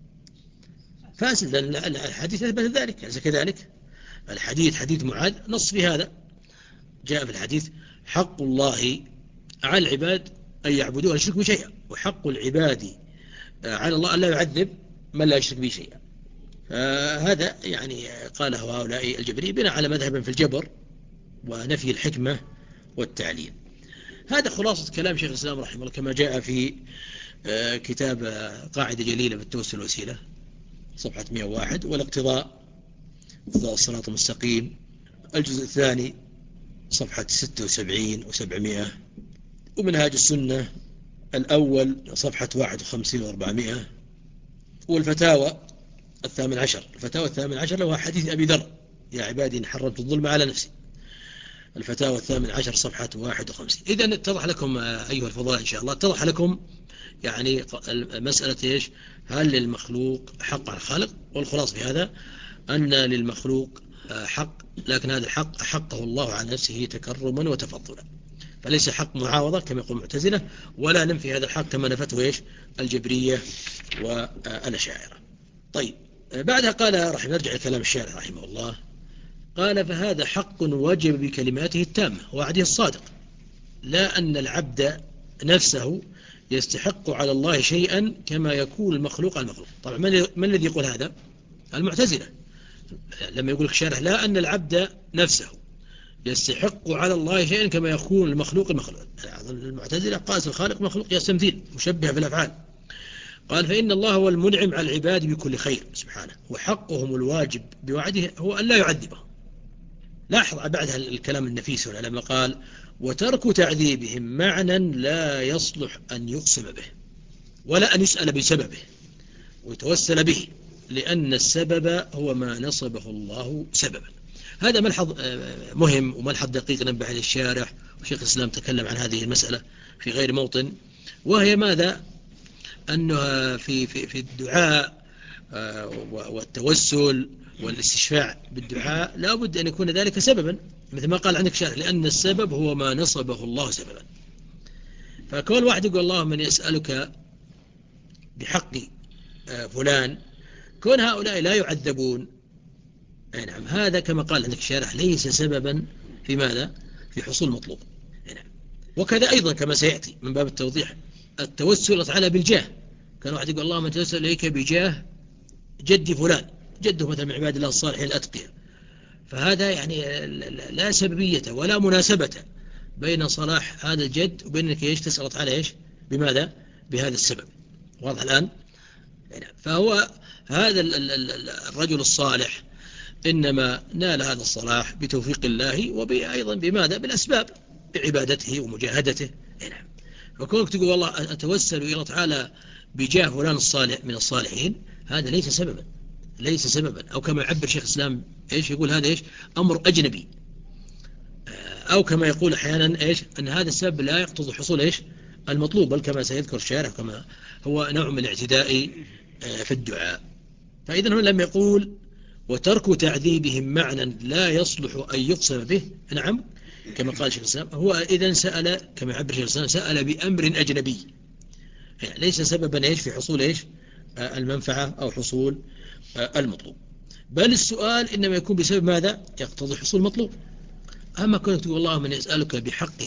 فاسد، لأن الحديث أثبت ذلك. أليس كذلك؟ الحديث حديث معاذ نص في هذا، جاء في الحديث حق الله على العباد أن يعبدوه ولا يشركوا بشيئا، وحق العباد على الله أن لا يعذب من لا يشرك به شيئا. هذا يعني قاله هؤلاء الجبرية بناء على مذهب في الجبر ونفي الحكمة والتعليل. هذا خلاصة كلام شيخ الإسلام رحمه الله كما جاء في كتاب قاعدة جليلة في التوسل والوسيلة صفحة مئة وواحد، والاقتضاء اقتضاء الصراط المستقيم الجزء الثاني صفحة ستة وسبعين وسبعمائة، ومنهاج السنة الأول صفحة واحد وخمسين وأربعمائة، والفتاوى الثامن عشر. الفتاوى الثامن عشر له حديث أبي ذر يا عبادي إن حرمت الظلم على نفسي. الفتاوى الثامن عشر صفحة واحد وخمسين. إذن اتضح لكم أيها الفضلاء إن شاء الله، اتضح لكم يعني مسألة إيش هل للمخلوق حق على الخالق. والخلاص في هذا أن للمخلوق حق، لكن هذا الحق أحقه الله على نفسه تكرما وتفضلا، فليس حق معاوضة كما يقول المعتزلة، ولا ننفي هذا الحق كما نفته إيش الجبرية والأشاعرة. طيب بعدها قال رحمه نرجع لكلام الشارع رحمه الله، قال فهذا حق وجب بكلماته التامة ووعده الصادق، لا أن العبد نفسه يستحق على الله شيئا كما يكون المخلوق على المخلوق. طبعا من الذي يقول هذا؟ المعتزلة. لما يقول الشارع لا أن العبد نفسه يستحق على الله شيئا كما يكون المخلوق المخلوق، المعتزلة قاس الخالق مخلوق يستمثيل مشبه في الأفعال. قال فإن الله هو المنعم على العباد بكل خير سبحانه، وحقهم الواجب بوعده هو أن لا يعذبه. لاحظ بعدها الكلام النفيس هنا لما قال وترك تعذيبهم معنى لا يصلح أن يقسم به ولا أن يسأل بسببه ويتوسل به، لأن السبب هو ما نصبه الله سببا. هذا ملحظ مهم وملحظ دقيق نبه عليه الشارح، وشيخ الإسلام تكلم عن هذه المسألة في غير موطن، وهي ماذا؟ أنه في في في الدعاء والتوسل والاستشفاع بالدعاء لا بد أن يكون ذلك سببا، مثل ما قال عندك شارح لأن السبب هو ما نصبه الله سببا. فكل واحد يقول اللهم من يسألك بحق فلان كون هؤلاء لا يعذبون، أي نعم، هذا كما قال عندك الشارح ليس سببا في ماذا؟ في حصول مطلوب. أي نعم. وكذا أيضا كما سيأتي من باب التوضيح التوسل تعالى بالجاه. كان واحد يقول اللهم توسل إليك بجاه جدي فلان، جده مثلا من عباد الله الصالحين الأتقياء، فهذا يعني لا سببية ولا مناسبة بين صلاح هذا الجد وبين أنك إيش تسأل تعالى إيش بماذا؟ بهذا السبب. واضح الآن؟ فهو هذا الرجل الصالح إنما نال هذا الصلاح بتوفيق الله وأيضا بماذا؟ بالأسباب، بعبادته ومجاهدته. نعم. فكونك تقول والله أتوسل إلى تعالى بجاه فلان الصالح من الصالحين، هذا ليس سببا، ليس سببا. أو كما يعبر شيخ الإسلام إيش يقول هذا إيش أمر أجنبي، أو كما يقول أحيانا إيش أن هذا السبب لا يقتضي حصول إيش المطلوب، بل كما سيذكر الشارح كما هو نوع من الاعتداء في الدعاء. فإذا هو لم يقول وترك تعذيبهم معنى لا يصلح أن يقسم به. نعم، كما قال شيخ الإسلام هو إذا سأل كما يعبر شيخ الإسلام سأل بأمر أجنبي، يعني ليس سببا إيش في حصول إيش المنفعة أو حصول المطلوب، بل السؤال إنما يكون بسبب ماذا؟ يقتضي حصول مطلوب. أما كنت تقول اللهم من يسألك بحق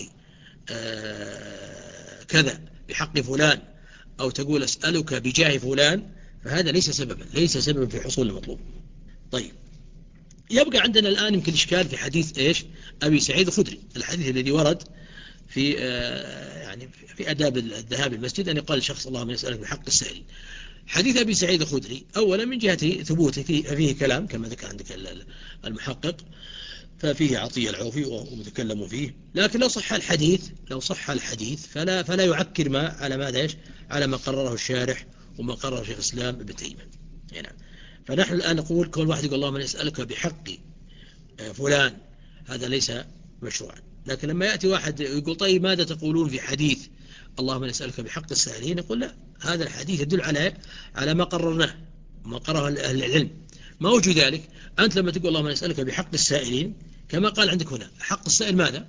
كذا بحق فلان، أو تقول أسألك بجاه فلان، فهذا ليس سببا، ليس سببا في حصول المطلوب. طيب، يبقى عندنا الآن يمكن إشكال في حديث إيش أبي سعيد الخدري، الحديث الذي ورد في يعني في أداب الذهاب المسجد أن يقال شخص اللهم يسألك بحق السائل. حديث أبي سعيد الخدري أولا من جهة ثبوته فيه, فيه كلام كما ذكر عندك المحقق، ففيه عطية العوفي ومتكلم فيه، لكن لو صح الحديث لو صح الحديث فلا فلا يعكر ما على ماذا إيش على ما قرره الشارح وما قرره شيخ الإسلام ابن تيمية. يعني فنحن الآن نقول كل واحد يقول اللهم نسألك بحق فلان، هذا ليس مشروعا. لكن لما يأتي واحد يقول طيب ماذا تقولون في حديث اللهم نسألك بحق السائلين، يقول لا، هذا الحديث يدل على على ما قررناه وما قرره أهل العلم. ما وجه ذلك؟ أنت لما تقول اللهم نسألك بحق السائلين كما قال عندك هنا، حق السائل ماذا؟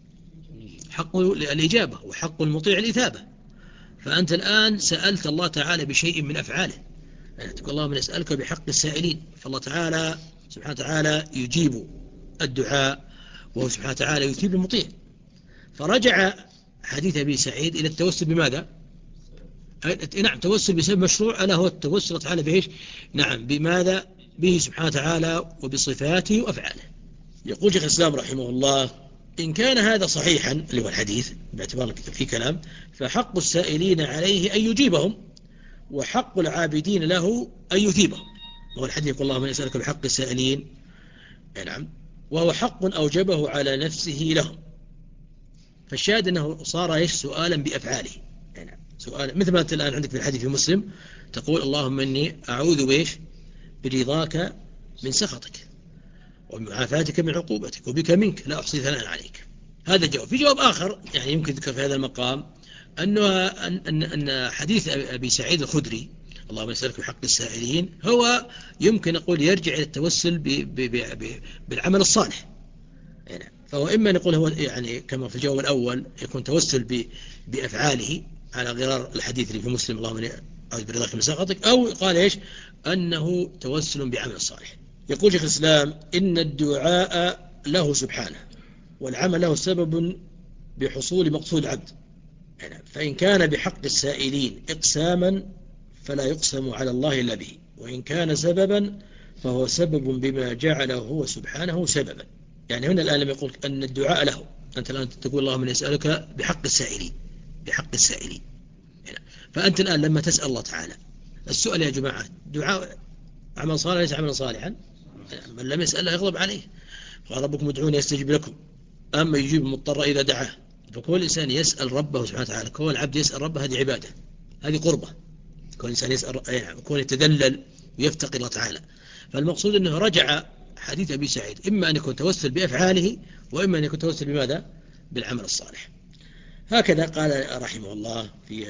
حق الإجابة وحق المطيع الإثابة. فأنت الآن سألت الله تعالى بشيء من أفعاله، يعني تقول اللهم نسألك بحق السائلين، فالله تعالى سبحانه وتعالى يجيب الدعاء وهو سبحانه وتعالى يثيب المطيع. فرجع حديث أبي سعيد إلى التوسل بماذا؟ نعم، توسل بسبب مشروع، ألا هو التوسل تعالى بإيش؟ نعم، بماذا؟ به سبحانه وتعالى وبصفاته وأفعاله. يقول شيخ الإسلام رحمه الله إن كان هذا صحيحا اللي هو الحديث باعتبار في كلام، فحق السائلين عليه أن يجيبهم، وحق العابدين له أن يثيبهم. وهو الحديث يقول اللهم يسألك بحق السائلين، نعم، وهو حق أوجبه على نفسه لهم. فالشاهد أنه صار إيش سؤالا بأفعاله، نعم، سؤال مثل ما أنت الآن عندك في الحديث في مسلم تقول اللهم إني أعوذ بإيش برضاك من سخطك ومعافاتك من عقوبتك وبك منك لا أحصي ثناء عليك. هذا جواب. في جواب آخر يعني يمكن ذكر في هذا المقام أنه أن, أن حديث أبي سعيد الخدري اللهم نسألك بحق السائلين هو يمكن أقول يرجع إلى التوسل ب ب ب بالعمل الصالح. يعني فهو إما نقول هو يعني كما في الجواب الأول يكون توسل بأفعاله على غرار الحديث اللي في مسلم اللهم أعوذ برضاك من سخطك، أو قال إيش أنه توسل بعمل صالح. يقول شيخ الإسلام إن الدعاء له سبحانه والعمل له سبب بحصول مقصود العبد، يعني فإن كان بحق السائلين إقساما فلا يقسم على الله إلا به، وإن كان سببا فهو سبب بما جعله هو سبحانه سببا. يعني هنا الآن لم يقول أن الدعاء له، أنت الآن تقول اللهم نسألك بحق السائلين بحق السائلين يعني. فأنت الآن لما تسأل الله تعالى السؤال يا جماعة دعاء عمل صالح ليس عملا صالحا، من لم يسأل يغضب عليه. قال ربكم ادعوني يستجب لكم، أما يجيب المضطر إذا دعاه. فكل إنسان يسأل ربه سبحانه وتعالى، كل العبد يسأل ربه، هذه عبادة، هذه قربة. كل إنسان يسأل يعني كون يتذلل ويفتقر الله تعالى. فالمقصود أنه رجع حديث أبي سعيد إما أن يكون توسل بأفعاله وإما أن يكون توسل بماذا؟ بالعمل الصالح. هكذا قال رحمه الله في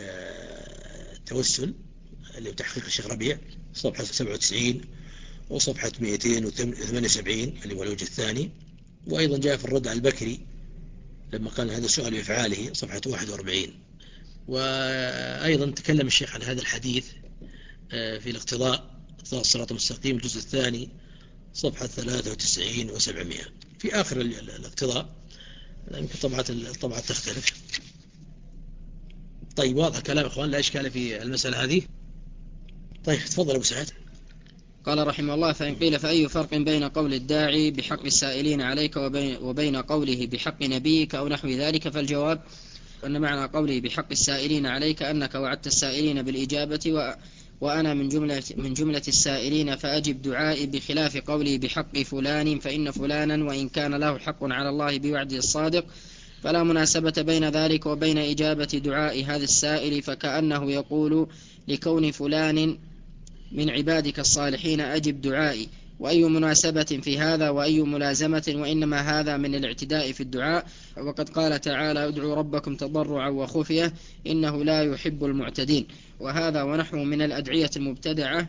التوسل اللي تحقيق الشيخ ربيع صفحة سبعة وتسعين وصفحة مئتين وثمانية وسبعين اللي هو الوجه الثاني. وأيضا جاء في الرد على البكري لما قال هذا السؤال بأفعاله صفحة واحد وأربعين. وأيضا تكلم الشيخ عن هذا الحديث في الاقتضاء اقتضاء الصراط المستقيم الجزء الثاني صفحة ثلاثة وتسعين وسبعمائة في آخر الاقتضاء، يمكن طبعة الطبعة تختلف. طيب واضح كلام إخوان، لا إشكال في المسألة هذه. طيب تفضل أبو سعد. قال رحمه الله: فإن قيل فأي فرق بين قول الداعي بحق السائلين عليك وبين, وبين قوله بحق نبيك أو نحو ذلك؟ فالجواب أن معنى قوله بحق السائلين عليك أنك وعدت السائلين بالإجابة و وأنا من جملة, من جملة السائلين فأجب دعائي، بخلاف قولي بحق فلان فإن فلانا وإن كان له حق على الله بوعده الصادق فلا مناسبة بين ذلك وبين إجابة دعاء هذا السائل، فكأنه يقول لكون فلان من عبادك الصالحين أجب دعائي، وأي مناسبة في هذا وأي ملازمة، وإنما هذا من الاعتداء في الدعاء، وقد قال تعالى: ادعوا ربكم تضرعا وخفية إنه لا يحب المعتدين. وهذا ونحوه من الأدعية المبتدعة،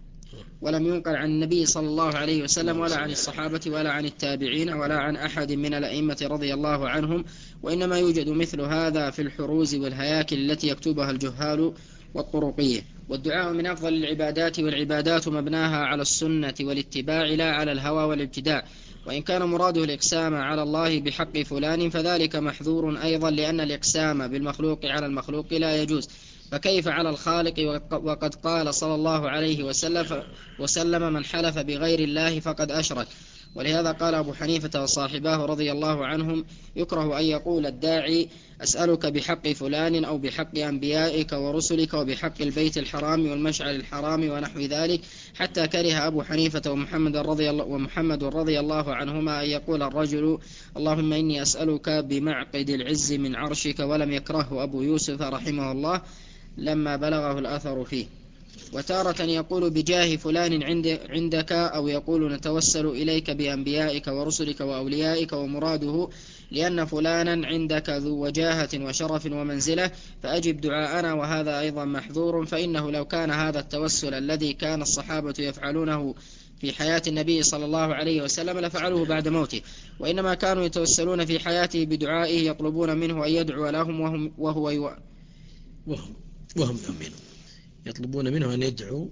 ولم ينقل عن النبي صلى الله عليه وسلم ولا عن الصحابة ولا عن التابعين ولا عن أحد من الأئمة رضي الله عنهم، وإنما يوجد مثل هذا في الحروز والهياكل التي يكتبها الجهال والطرقية. والدعاء من أفضل العبادات، والعبادات مبناها على السنة والاتباع لا على الهوى والابتداع، وإن كان مراده الإقسام على الله بحق فلان فذلك محذور أيضا، لأن الإقسام بالمخلوق على المخلوق لا يجوز، فكيف على الخالق؟ وقد قال صلى الله عليه وسلم, وسلم من حلف بغير الله فقد أشرك. ولهذا قال أبو حنيفة وصاحباه رضي الله عنهم: يكره أن يقول الداعي أسألك بحق فلان أو بحق أنبيائك ورسلك وبحق البيت الحرام والمشعر الحرام ونحو ذلك، حتى كره أبو حنيفة ومحمد رضي الله, ومحمد رضي الله عنهما أن يقول الرجل: اللهم إني أسألك بمعقد العز من عرشك، ولم يكرهه أبو يوسف رحمه الله لما بلغه الأثر فيه. وتارة يقول بجاه فلان عندك، أو يقول نتوسل إليك بأنبيائك ورسلك وأوليائك، ومراده لأن فلانا عندك ذو وجاهة وشرف ومنزلة فأجب دعاءنا، وهذا أيضا محذور، فإنه لو كان هذا التوسل الذي كان الصحابة يفعلونه في حياة النبي صلى الله عليه وسلم لفعلوه بعد موته، وإنما كانوا يتوسلون في حياته بدعائه يطلبون منه أن يدعو لهم وهم وهو يو... وهم وهم يؤمنون، يطلبون منه أن يدعو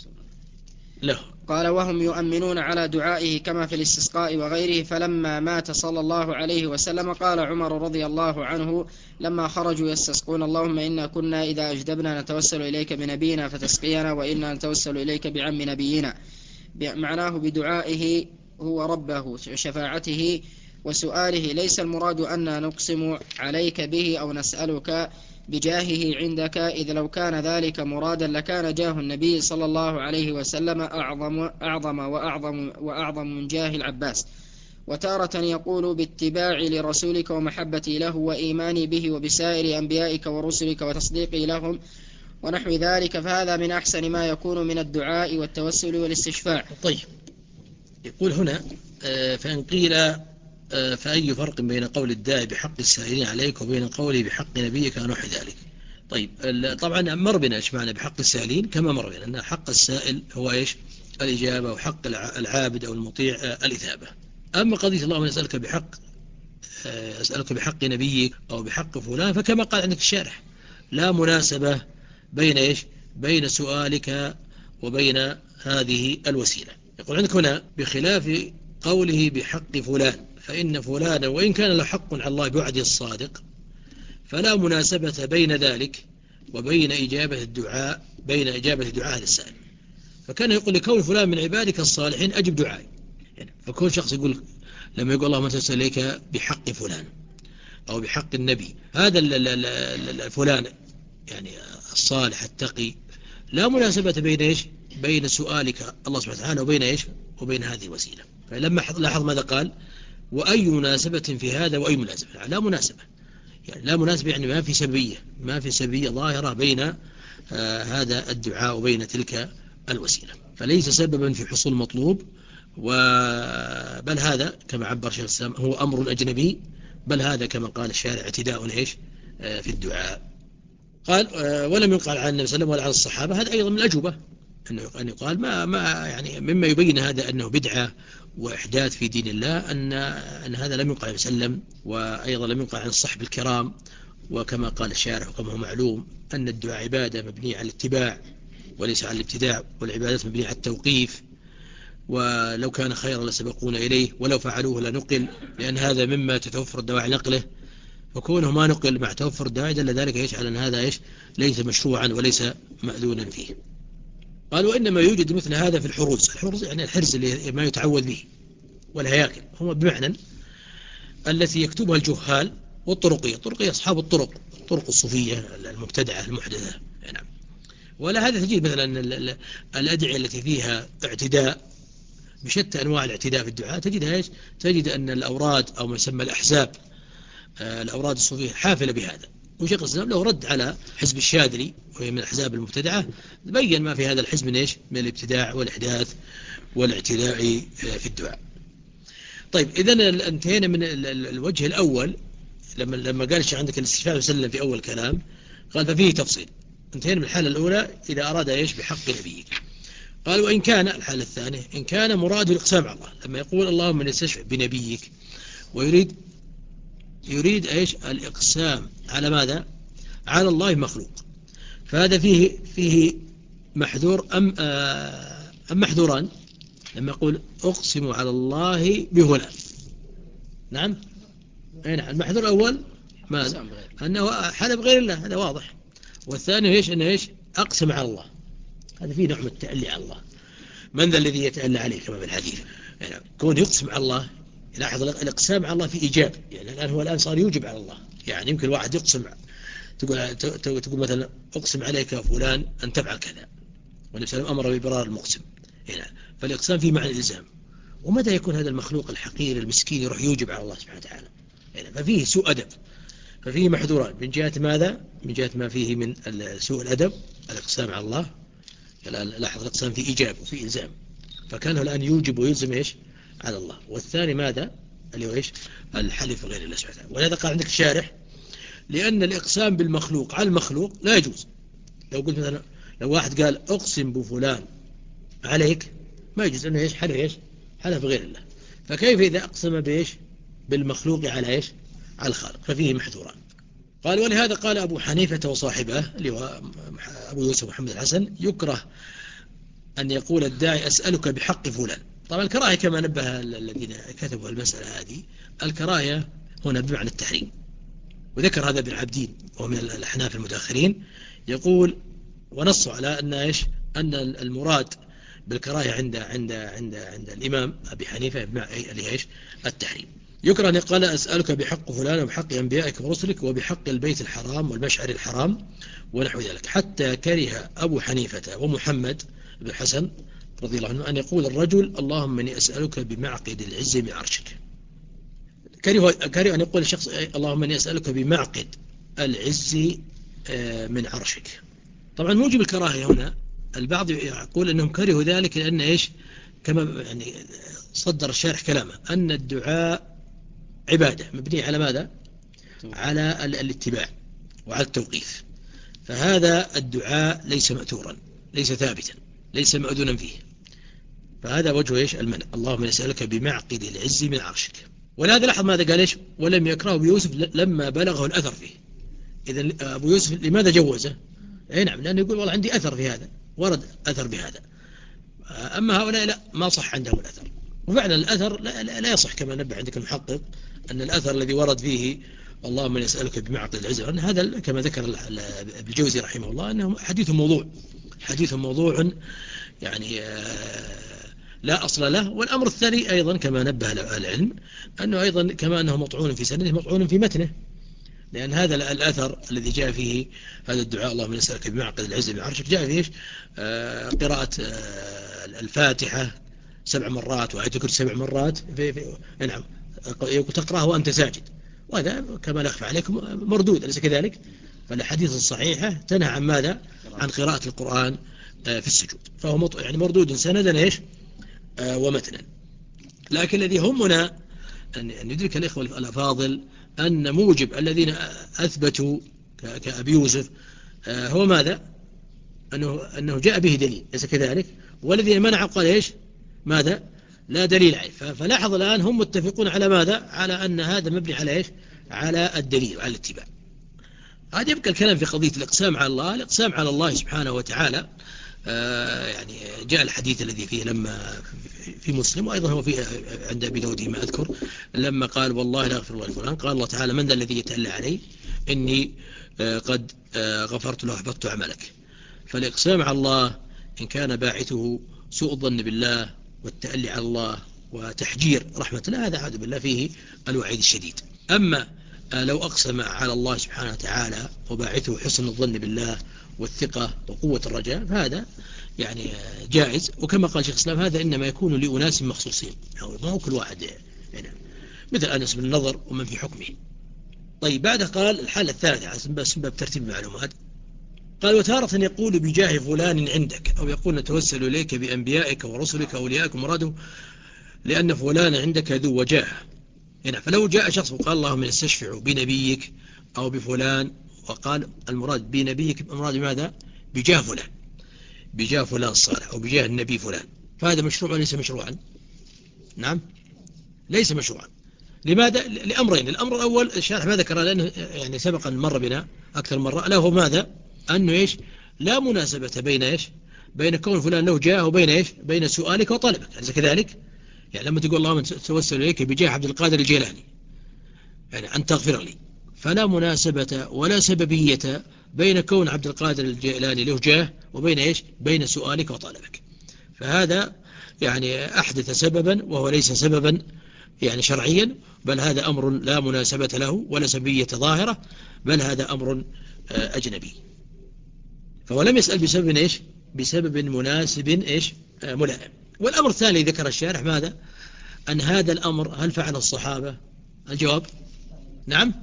له. قال: وهم يؤمنون على دعائه كما في الاستسقاء وغيره. فلما مات صلى الله عليه وسلم قال عمر رضي الله عنه لما خرجوا يستسقون: اللهم إنا كنا إذا أجدبنا نتوسل إليك بنبينا فتسقينا، وإنا نتوسل إليك بعم نبينا، معناه بدعائه هو ربه وشفاعته وسؤاله، ليس المراد أن نقسم عليك به أو نسألك بجاهه عندك، إذ لو كان ذلك مرادا لكان جاه النبي صلى الله عليه وسلم أعظم, أعظم وأعظم, وأعظم من جاه العباس. وتارة يقول باتباع لرسولك ومحبتي له وإيماني به وبسائر أنبيائك ورسلك وتصديقي لهم ونحو ذلك، فهذا من أحسن ما يكون من الدعاء والتوسل والاستشفاع. طيب يقول هنا فإن قيل فأي فرق بين قول الداعي بحق السائلين عليك وبين قوله بحق نبيك ونحو ذلك؟ طيب طبعا مر بنا ايش معنى بحق السائلين، كما مر بنا أن حق السائل هو إيش؟ الإجابة، وحق العابد أو المطيع الإثابة. أما قضية اللهم أسألك بحق أسألك بحق نبيك أو بحق فلان، فكما قال عندك الشارح لا مناسبة بين إيش؟ بين سؤالك وبين هذه الوسيلة. يقول عندك هنا بخلاف قوله بحق فلان فإن فلانا وإن كان له حق على الله بوعده الصادق، فلا مناسبة بين ذلك وبين إجابة الدعاء بين إجابة دعاء للسائل. فكان يقول لكون فلان من عبادك الصالحين أجب دعائي، يعني فكون شخص يقول لما يقول اللهم تسأل إليك بحق فلان أو بحق النبي، هذا الفلان يعني الصالح التقي، لا مناسبة بين إيش؟ بين سؤالك الله سبحانه وتعالى وبين إيش؟ وبين هذه الوسيلة. فلما لاحظ ماذا قال؟ وأي مناسبة في هذا وأي مناسبة؟ لا مناسبة، يعني لا مناسبة، يعني ما في سببية ما في سببية ظاهرة بين آه هذا الدعاء وبين تلك الوسيلة، فليس سببا في حصول مطلوب، بل هذا كما عبر شيخ الإسلام هو أمر أجنبي، بل هذا كما قال الشارع اعتداء إيش آه في الدعاء. قال آه ولم يقال عن النبي صلى الله عليه وسلم ولا عن الصحابة، هذا أيضا من الأجوبة أنه أن يقال ما ما يعني مما يبين هذا أنه بدعة وإحداث في دين الله أن أن هذا لم يقال عليه وسلم، وأيضا لم يقال عن الصحب الكرام، وكما قال الشارح وكما هو معلوم أن الدعاء عبادة مبنية على الاتباع وليس على الابتداع، والعبادات مبنية على التوقيف، ولو كان خيرا لسبقونا إليه ولو فعلوه لنقل، لأن هذا مما تتوفر الدواعي نقله، فكونه ما نقل مع توفر الدواعي دل ذلك إيش على أن هذا إيش ليس مشروعا وليس مأذونا فيه. قال وإنما يوجد مثل هذا في الحروز. الحروز يعني الحرز اللي ما يتعوذ به، والهياكل هم بمعنى التي يكتبها الجهال، والطرقية. الطرقية أصحاب الطرق، الطرق الصوفية المبتدعة المحدثة. نعم. ولا هذا تجد مثلا الأدعية التي فيها اعتداء بشتى أنواع الاعتداء في الدعاء، تجدها إيش؟ تجد أن الأوراد أو ما يسمى الأحزاب، الأوراد الصوفية حافلة بهذا. وشيخ الإسلام له رد على حزب الشاذلي وهي من الأحزاب المبتدعة، بين ما في هذا الحزب من إيش؟ من الابتداع والإحداث والاعتداء في الدعاء. طيب إذن انتهينا من الوجه الأول، لما لما قال الشيخ عندك الاستشفاء وسلم في أول كلام، قال ففيه تفصيل. انتهينا من الحالة الأولى إذا أراد إيش بحق نبيك. قال وإن كان الحالة الثانية إن كان مراد الإقسام على الله، لما يقول اللهم نستشفع بنبيك ويريد يريد إيش الإقسام على ماذا؟ على الله مخلوق، فهذا فيه فيه محذور أم آه أم محذوران. لما يقول أقسم على الله بفلان، نعم أي نعم. المحذور الأول ماذا؟ أنه حلف بغير الله، هذا واضح. والثاني إيش؟ أنه إيش أقسم على الله، هذا فيه نوع من التألي على الله. من ذا الذي يتألى عليه كما في الحديث؟ يعني كون يقسم على الله، لاحظ الإقسام على الله في إيجاب، يعني الآن هو الآن صار يوجب على الله. يعني يمكن واحد يقسم، تقول تقول مثلا أقسم عليك فلان أن تفعل كذا، والنبي صلى الله عليه وسلم أمر بإبرار المقسم هنا، فالإقسام فيه معنى الإلزام. ومتى يكون هذا المخلوق الحقير المسكين يروح يوجب على الله سبحانه وتعالى؟ يعني ففيه سوء أدب، ففيه محذوران من جهة ماذا؟ من جهة ما فيه من سوء الأدب الإقسام على الله. لاحظ الإقسام في إيجاب وفي إلزام، فكانه الآن يوجب ويلزم إيش على الله. والثاني ماذا؟ اللي هو إيش الحلف غير الله سبحانه وتعالى. ولهذا قال عندك الشارح لأن الإقسام بالمخلوق على المخلوق لا يجوز. لو قلت مثلا لو واحد قال أقسم بفلان عليك، ما يجوز أنه إيش حلف إيش حلف غير الله. فكيف إذا أقسم بإيش بالمخلوق على إيش على الخالق؟ ففيه محذوران. قال ولهذا قال أبو حنيفة وصاحبه اللي هو أبو يوسف محمد الحسن يكره أن يقول الداعي أسألك بحق فلان. طبعا الكراهية كما نبه الذين كتبوا المسألة هذه، الكراهية هنا بمعنى التحريم. وذكر هذا ابن عبدين وهو من الأحناف المتأخرين، يقول ونصوا على أن إيش أن المراد بالكراهية عند عند عند عند الإمام أبي حنيفة اللي إيش التحريم. يكره أن يقال أسألك بحق فلان وبحق أنبيائك ورسلك وبحق البيت الحرام والمشعر الحرام ونحو ذلك. حتى كره أبو حنيفة ومحمد بن الحسن رضي الله عنه أن يقول الرجل اللهم إني أسألك بمعقد العز من عرشك. كره كره أن يقول الشخص اللهم إني أسألك بمعقد العز من عرشك. طبعا موجب الكراهية هنا البعض يقول أنهم كرهوا ذلك لأن إيش كما يعني صدر الشارح كلامه أن الدعاء عبادة مبنية على ماذا؟ على الاتباع وعلى التوقيف، فهذا الدعاء ليس مأثورا، ليس ثابتا، ليس مأذونا فيه، فهذا وجه إيش المنع. اللهم نسألك بمعقد العز من عرشك. ولهذا لاحظ ماذا قال إيش ولم يكره أبو يوسف لما بلغه الأثر فيه. إذن أبو يوسف لماذا جوزه؟ أي نعم لأنه يقول والله عندي أثر في هذا، ورد أثر بهذا. أما هؤلاء لا، ما صح عندهم الأثر. وفعلا الأثر لا, لا, لا يصح كما نبه عندك المحقق أن الأثر الذي ورد فيه اللهم نسألك بمعقد العز، أن هذا كما ذكر الجوزي رحمه الله أنه حديث موضوع، حديث موضوع يعني لا أصل له. والأمر الثاني أيضا كما نبه العلم أنه أيضا كما أنه مطعون في سنده مطعون في متنه، لأن هذا الأثر الذي جاء فيه هذا الدعاء اللهم نسألك بمعقد العز من عرشك جاء فيه آه قراءة آه الفاتحة سبع مرات وآية الكرسي سبع مرات في في نعم تقرأه وأنت ساجد، وهذا كما لا أخفى عليكم مردود أليس كذلك؟ فالحديث الصحيحة تنهى عن ماذا؟ عن قراءة القرآن آه في السجود، فهو يعني مردود سندا إيش آه ومتنا. لكن الذي همنا أن يدرك الإخوة الأفاضل أن موجب الذين أثبتوا كأبي يوسف هو ماذا؟ أنه, أنه جاء به دليل ليس كذلك، والذين منعوا قال إيش ماذا؟ لا دليل عليه. فلاحظ الآن هم متفقون على ماذا؟ على أن هذا مبني على إيش؟ على الدليل وعلى الاتباع. هذا يبقى الكلام في قضية الإقسام على الله. الإقسام على الله سبحانه وتعالى يعني جاء الحديث الذي فيه لما في مسلم، وأيضا هو في عند أبي داود ما أذكر، لما قال والله لا أغفر الله لفلان، قال الله تعالى من ذا الذي يتألى علي إني قد غفرت له وحبطت عملك. فالإقسام على الله إن كان باعثه سوء الظن بالله والتألي على الله وتحجير رحمة الله، هذا عاد بالله فيه الوعيد الشديد. أما لو أقسم على الله سبحانه وتعالى وباعثه حسن الظن بالله والثقة وقوة الرجاء، فهذا يعني جائز. وكما قال شيخ الإسلام هذا إنما يكون لأناس مخصوصين، ما هو كل واحد يعني، مثل أنس بن النضر ومن في حكمه. طيب بعد قال الحالة الثالثة بسبب ترتيب المعلومات، قال وتارة يقول بجاه فلان عندك، أو يقول نتوسل إليك بأنبيائك ورسلك وأوليائك، مراده لأن فلان عندك ذو وجاه هنا. فلو جاء شخص وقال اللهم نستشفع بنبيك أو بفلان، وقال المراد بنبيك المراد بماذا؟ بجاه فلان، بجاه فلان الصالح أو بجاه النبي فلان، فهذا مشروع وليس مشروعا؟ نعم ليس مشروعا. لماذا؟ لأمرين. الأمر الأول الشارح ما ذكر لأنه يعني سبقا مر بنا أكثر مرة، له ماذا؟ أنه إيش؟ لا مناسبة بين إيش؟ بين كون فلان له جاه وبين إيش؟ بين سؤالك وطلبك، أليس كذلك؟ يعني لما تقول اللهم توسل إليك بجاه عبد القادر الجيلاني يعني أن تغفر لي، فلا مناسبة ولا سببية بين كون عبد القادر الجيلاني له جاه وبين إيش؟ بين سؤالك وطلبك. فهذا يعني أحدث سببا وهو ليس سببا يعني شرعيا، بل هذا أمر لا مناسبة له ولا سببية ظاهرة، بل هذا أمر أجنبي. فهو لم يسأل بسبب إيش؟ بسبب مناسب إيش؟ ملائم. والأمر الثاني ذكر الشارح ماذا؟ أن هذا الأمر هل فعل الصحابة؟ الجواب نعم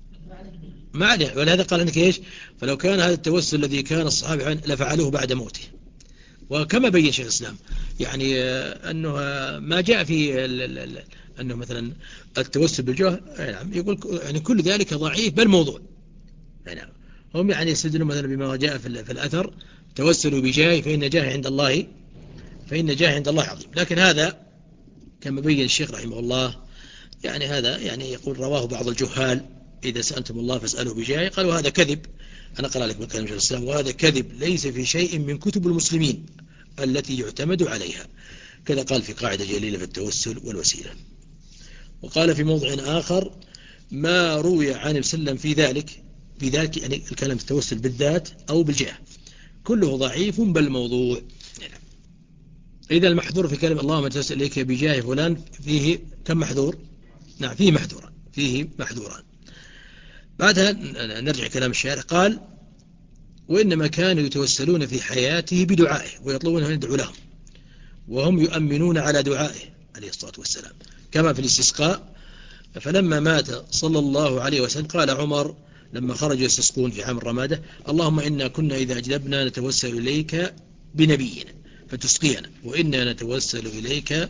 ما عليه، ولهذا قال أنك إيش؟ فلو كان هذا التوسل الذي كان الصحابة لفعلوه بعد موته. وكما بين شيخ الإسلام يعني أنه ما جاء في أنه مثلا التوسل بالجاه يعني يقول يعني كل ذلك ضعيف بل موضوع. يعني هم يعني يستدلون مثلا بما جاء في الأثر توسلوا بجاه فإن جاه عند الله فإن جاه عند الله عظيم. لكن هذا كما بين الشيخ رحمه الله يعني هذا يعني يقول رواه بعض الجهال إذا سألتم الله فاسألوا بجاه، قالوا هذا كذب. أنا قرأ لك مكان شيخ الإسلام وهذا كذب ليس في شيء من كتب المسلمين التي يعتمد عليها. كذا قال في قاعدة جليلة في التوسل والوسيلة. وقال في موضع آخر ما روي عن وسلم في ذلك في ذلك يعني الكلام في التوسل بالذات أو بالجاه كله ضعيف بل موضوع. إذا المحذور في كلمة اللهم توسل إليك بجاه فلان فيه كم محذور؟ نعم فيه محذورا فيه محذوران. بعدها نرجع كلام الشارع، قال وإنما كانوا يتوسلون في حياته بدعائه ويطلبون أن يدعو لهم وهم يؤمنون على دعائه عليه الصلاة والسلام، كما في الاستسقاء. فلما مات صلى الله عليه وسلم قال عمر لما خرجوا يستسقون في عام الرمادة اللهم إنا كنا إذا أجدبنا نتوسل إليك بنبينا فتسقينا وإنا نتوسل إليك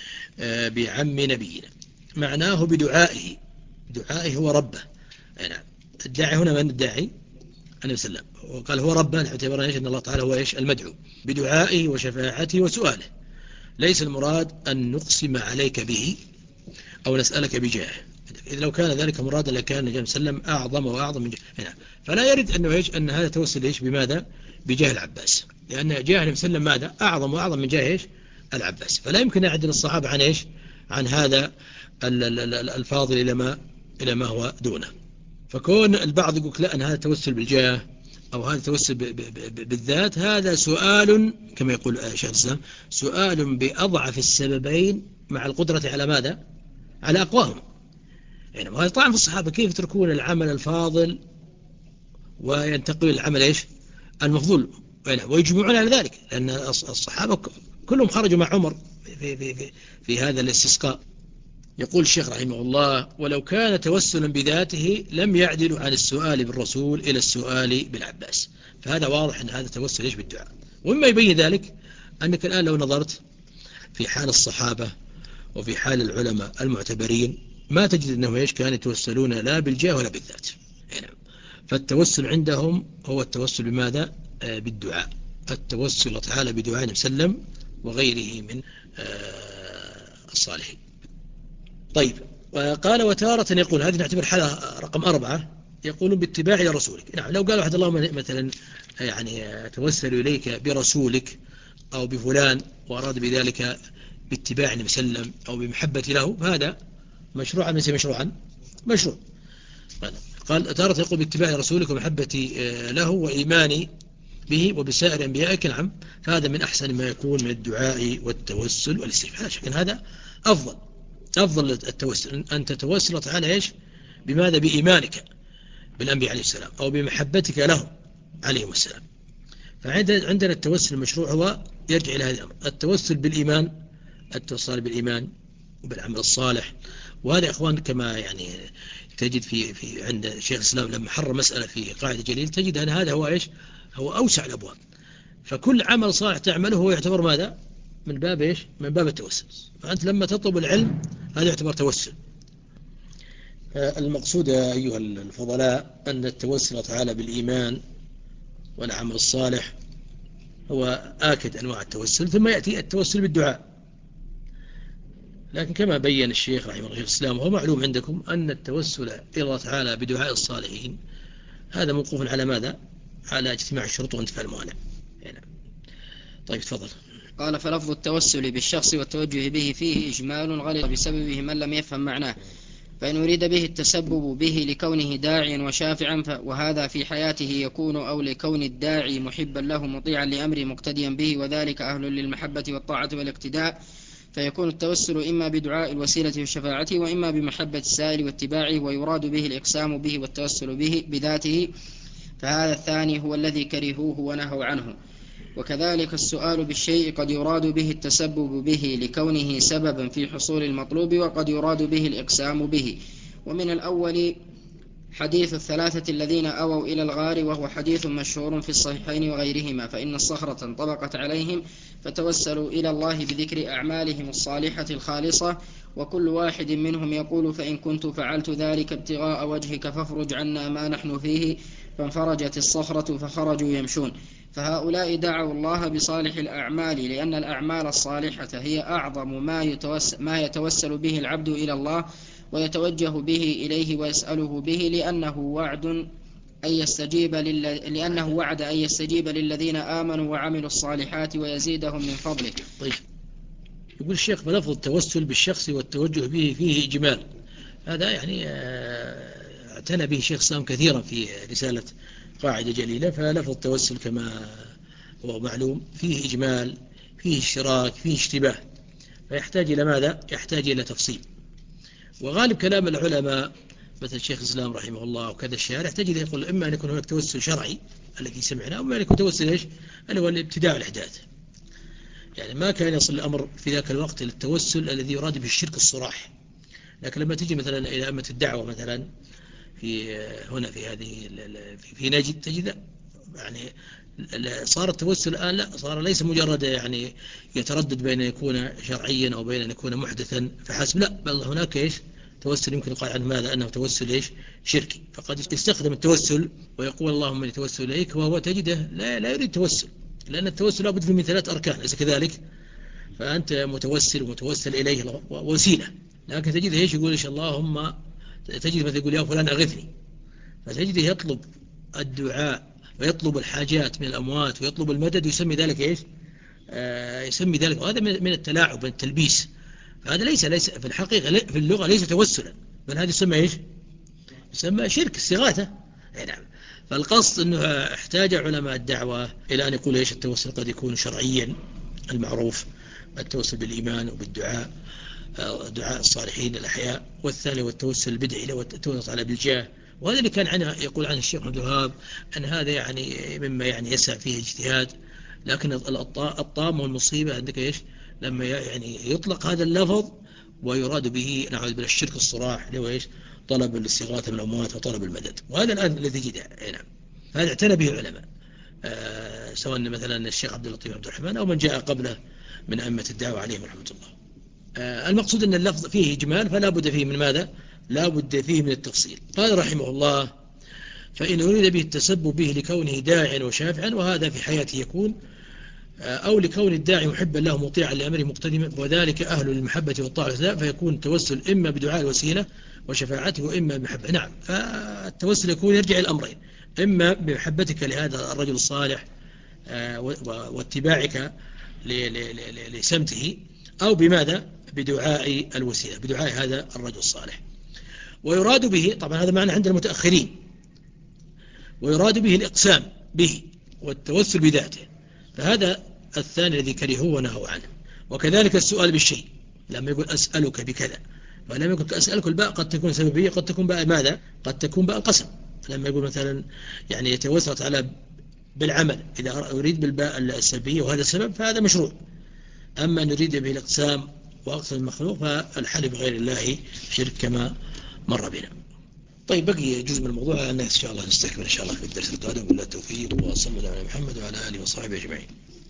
بعم نبينا. معناه بدعائه، دعائه هو ربه. يعني الداعي هنا من الداعي؟ النبي صلى الله عليه وسلم، وقال هو ربنا اعتبرنا إيش أن الله تعالى هو إيش المدعو بدعائه وشفاعته وسؤاله. ليس المراد أن نقسم عليك به أو نسألك بجاهه، إذا لو كان ذلك مرادا لكان النبي صلى الله عليه وسلم أعظم وأعظم من جاه. فلا يرد أنه إيش أن هذا توسل إيش بماذا؟ بجاه العباس، لأن جاه النبي صلى الله عليه وسلم ماذا؟ أعظم وأعظم من جاه إيش؟ العباس. فلا يمكن يعدل الصحابة عن إيش؟ عن هذا الفاضل إلى ما إلى ما هو دونه. فكون البعض يقول لا أن هذا توسل بالجاه أو هذا توسل بالذات، هذا سؤال كما يقول شيخ الإسلام سؤال بأضعف السببين مع القدرة على ماذا؟ على أقواهم. يعني وهذا طبعا في الصحابة كيف يتركون العمل الفاضل وينتقل العمل إيش؟ المفضول ويجمعون على ذلك، لأن الصحابة كلهم خرجوا مع عمر في, في, في, في هذا الاستسقاء. يقول الشيخ رحمه الله ولو كان توسلا بذاته لم يعدل عن السؤال بالرسول إلى السؤال بالعباس. فهذا واضح أن هذا توسل إيش بالدعاء. ومما يبين ذلك أنك الآن لو نظرت في حال الصحابة وفي حال العلماء المعتبرين ما تجد أنهم إيش كانوا يتوسلون لا بالجاه ولا بالذات. فالتوسل عندهم هو التوسل بماذا؟ بالدعاء، التوسل تعالى بدعاء النبي صلى الله عليه وسلم وغيره من الصالحين. طيب قال وتارة يقول هذه نعتبر حالة رقم أربعة، يقولون باتباع لرسولك. نعم لو قال واحد اللهم مثلا يعني أتوسل إليك برسولك أو بفلان وأراد بذلك باتباع النبي صلى الله عليه وسلم أو بمحبة له، فهذا مشروعا ليس مشروعا مشروع. قال تارة يقول باتباع رسولك ومحبة له وإيماني به وبسائر أنبيائك، نعم، فهذا من أحسن ما يكون من الدعاء والتوسل والاستغفار، لا شك أن هذا أفضل أفضل التوسل، أن تتوسل تعالى إيش بماذا؟ بإيمانك بالأنبياء عليه السلام أو بمحبتك له عليهم السلام. فعندنا التوسل المشروع هو يرجع إلى هذا الأمر، التوسل بالإيمان، التوسل بالإيمان وبالعمل الصالح. وهذا يا إخوان كما يعني تجد في في عند شيخ الإسلام لما حرر مسألة في قاعدة جليل، تجد أن هذا هو إيش؟ هو أوسع الأبواب. فكل عمل صالح تعمله هو يعتبر ماذا؟ من باب إيش؟ من باب التوسل. فأنت لما تطلب العلم هذا يعتبر توسل. المقصود أيها الفضلاء أن التوسل تعالى بالإيمان والعمل الصالح هو آكد أنواع التوسل، ثم يأتي التوسل بالدعاء. لكن كما بين الشيخ رحمه الله الإسلام وهو معلوم عندكم أن التوسل إلى الله تعالى بدعاء الصالحين هذا موقوف على ماذا؟ على اجتماع الشروط وانتفاء الموانع. يعني. طيب تفضل. قال فلفظ التوسل بالشخص والتوجه به فيه إجمال غلط بسببه من لم يفهم معناه، فإن أريد به التسبب به لكونه داعيا وشافعا وهذا في حياته يكون، أو لكون الداعي محبا له مطيعا لأمره مقتديا به وذلك أهل للمحبة والطاعة والاقتداء، فيكون التوسل إما بدعاء الوسيلة والشفاعة وإما بمحبة السائل واتباعه، ويراد به الإقسام به والتوسل به بذاته، فهذا الثاني هو الذي كرهوه ونهوا عنه. وكذلك السؤال بالشيء قد يراد به التسبب به لكونه سببا في حصول المطلوب، وقد يراد به الإقسام به. ومن الأول حديث الثلاثة الذين أووا إلى الغار، وهو حديث مشهور في الصحيحين وغيرهما، فإن الصخرة انطبقت عليهم فتوسلوا إلى الله بذكر أعمالهم الصالحة الخالصة، وكل واحد منهم يقول فإن كنت فعلت ذلك ابتغاء وجهك فافرج عنا ما نحن فيه، فانفرجت الصخرة فخرجوا يمشون. فهؤلاء دعوا الله بصالح الأعمال، لأن الأعمال الصالحة هي أعظم ما يتوسل, ما يتوسل به العبد إلى الله ويتوجه به إليه ويسأله به، لأنه وعد أن يستجيب لل... لأنه وعد أن يستجيب للذين آمنوا وعملوا الصالحات ويزيدهم من فضله. طيب يقول الشيخ فلفظ التوسل بالشخص والتوجه به فيه إجمال، هذا يعني اعتنى به الشيخ الإسلام كثيرا في رسالة قاعدة جليلة. فلفظ التوسل كما هو معلوم فيه إجمال، فيه اشتراك، فيه اشتباه، فيحتاج إلى ماذا؟ يحتاج إلى تفصيل. وغالب كلام العلماء مثل الشيخ الإسلام رحمه الله وكذا الشارع تجد يقول إما أن يكون هناك توسل شرعي الذي سمعنا، أو أن يكون توسل إيش؟ اللي هو الابتداء والإحداث. يعني ما كان يصل الأمر في ذاك الوقت للتوسل الذي يراد به الشرك الصراح. لكن لما تجي مثلا إلى أمة الدعوة مثلا في هنا في هذه في نجد تجد يعني صار التوسل الآن لا، صار ليس مجرد يعني يتردد بين أن يكون شرعيا أو بين أن يكون محدثا فحسب، لا، بل هناك إيش؟ توسل يمكن يقال عنه ماذا؟ أنه توسل إيش؟ شركي. فقد يستخدم التوسل ويقول اللهم إني توسل إليك، وهو تجده لا, لا يريد توسل، لأن التوسل لابد فيه من ثلاث أركان، ليس كذلك؟ فأنت متوسل ومتوسل إليه وسيلة، لكن تجده إيش؟ يقول إيش؟ اللهم، تجد مثل يقول يا فلان أغثني، فتجده يطلب الدعاء ويطلب الحاجات من الأموات ويطلب المدد ويسمي ذلك إيش؟ آه يسمي ذلك، وهذا من التلاعب من التلبيس. فهذا ليس ليس في الحقيقة في اللغة ليس توسلا، بل هذا يسمى إيش؟ يسمى شرك استغاثة. نعم. فالقصد أنه احتاج علماء الدعوة إلى أن يقول إيش؟ التوسل قد يكون شرعيا المعروف، التوسل بالإيمان وبالدعاء، دعاء الصالحين الأحياء، والثاني والتوسل البدعي والتوسل على بالجاه. وهذا اللي كان عنه يقول عنه الشيخ عبد الوهاب أن هذا يعني مما يعني يسع فيه اجتهاد. لكن الطامة والمصيبة عندك إيش؟ لما يعني يطلق هذا اللفظ ويراد به نعوذ بالله الشرك الصراح اللي هو إيش؟ طلب الاستغاثة من الأموات وطلب المدد. وهذا الآن الذي جدا. نعم. هذا اعتنى به العلماء، آه سواء مثلا الشيخ عبد اللطيف عبد الرحمن أو من جاء قبله من أئمة الدعوة عليهم رحمة الله. آه المقصود أن اللفظ فيه إجمال، فلا بد فيه من ماذا؟ لا بد فيه من التفصيل. قال رحمه الله فإن أريد به التسبب به لكونه داعيا وشافعا وهذا في حياته يكون، أو لكون الداعي محبا له مطيعا لأمره مقتدما وذلك أهل المحبة والطاعة، فيكون التوسل إما بدعاء الوسيلة وشفاعته وإما بمحبة. نعم. فالتوسل يكون يرجع إلى الأمرين، إما بمحبتك لهذا الرجل الصالح واتباعك لسمته، أو بماذا؟ بدعاء الوسيلة، بدعاء هذا الرجل الصالح. ويراد به، طبعا هذا معنى عند المتأخرين، ويراد به الإقسام به والتوسل بذاته، فهذا الثاني الذي كرهوه ونهوا عنه. وكذلك السؤال بالشيء، لما يقول أسألك بكذا، فلما يقول أسألك، الباء قد تكون سببية، قد تكون باء ماذا؟ قد تكون باء القسم. لما يقول مثلا يعني يتوسط على بالعمل، إذا أريد بالباء السببية وهذا السبب فهذا مشروع. أما أن نريد به الإقسام وأقسم المخلوق فالحلف بغير الله شرك كما مر بنا. طيب بقي جزء من الموضوع أن إن شاء الله نستكمل إن شاء الله في الدرس القادم. بالله التوفيق، وصلى الله على محمد وعلى آله وصحبه أجمعين.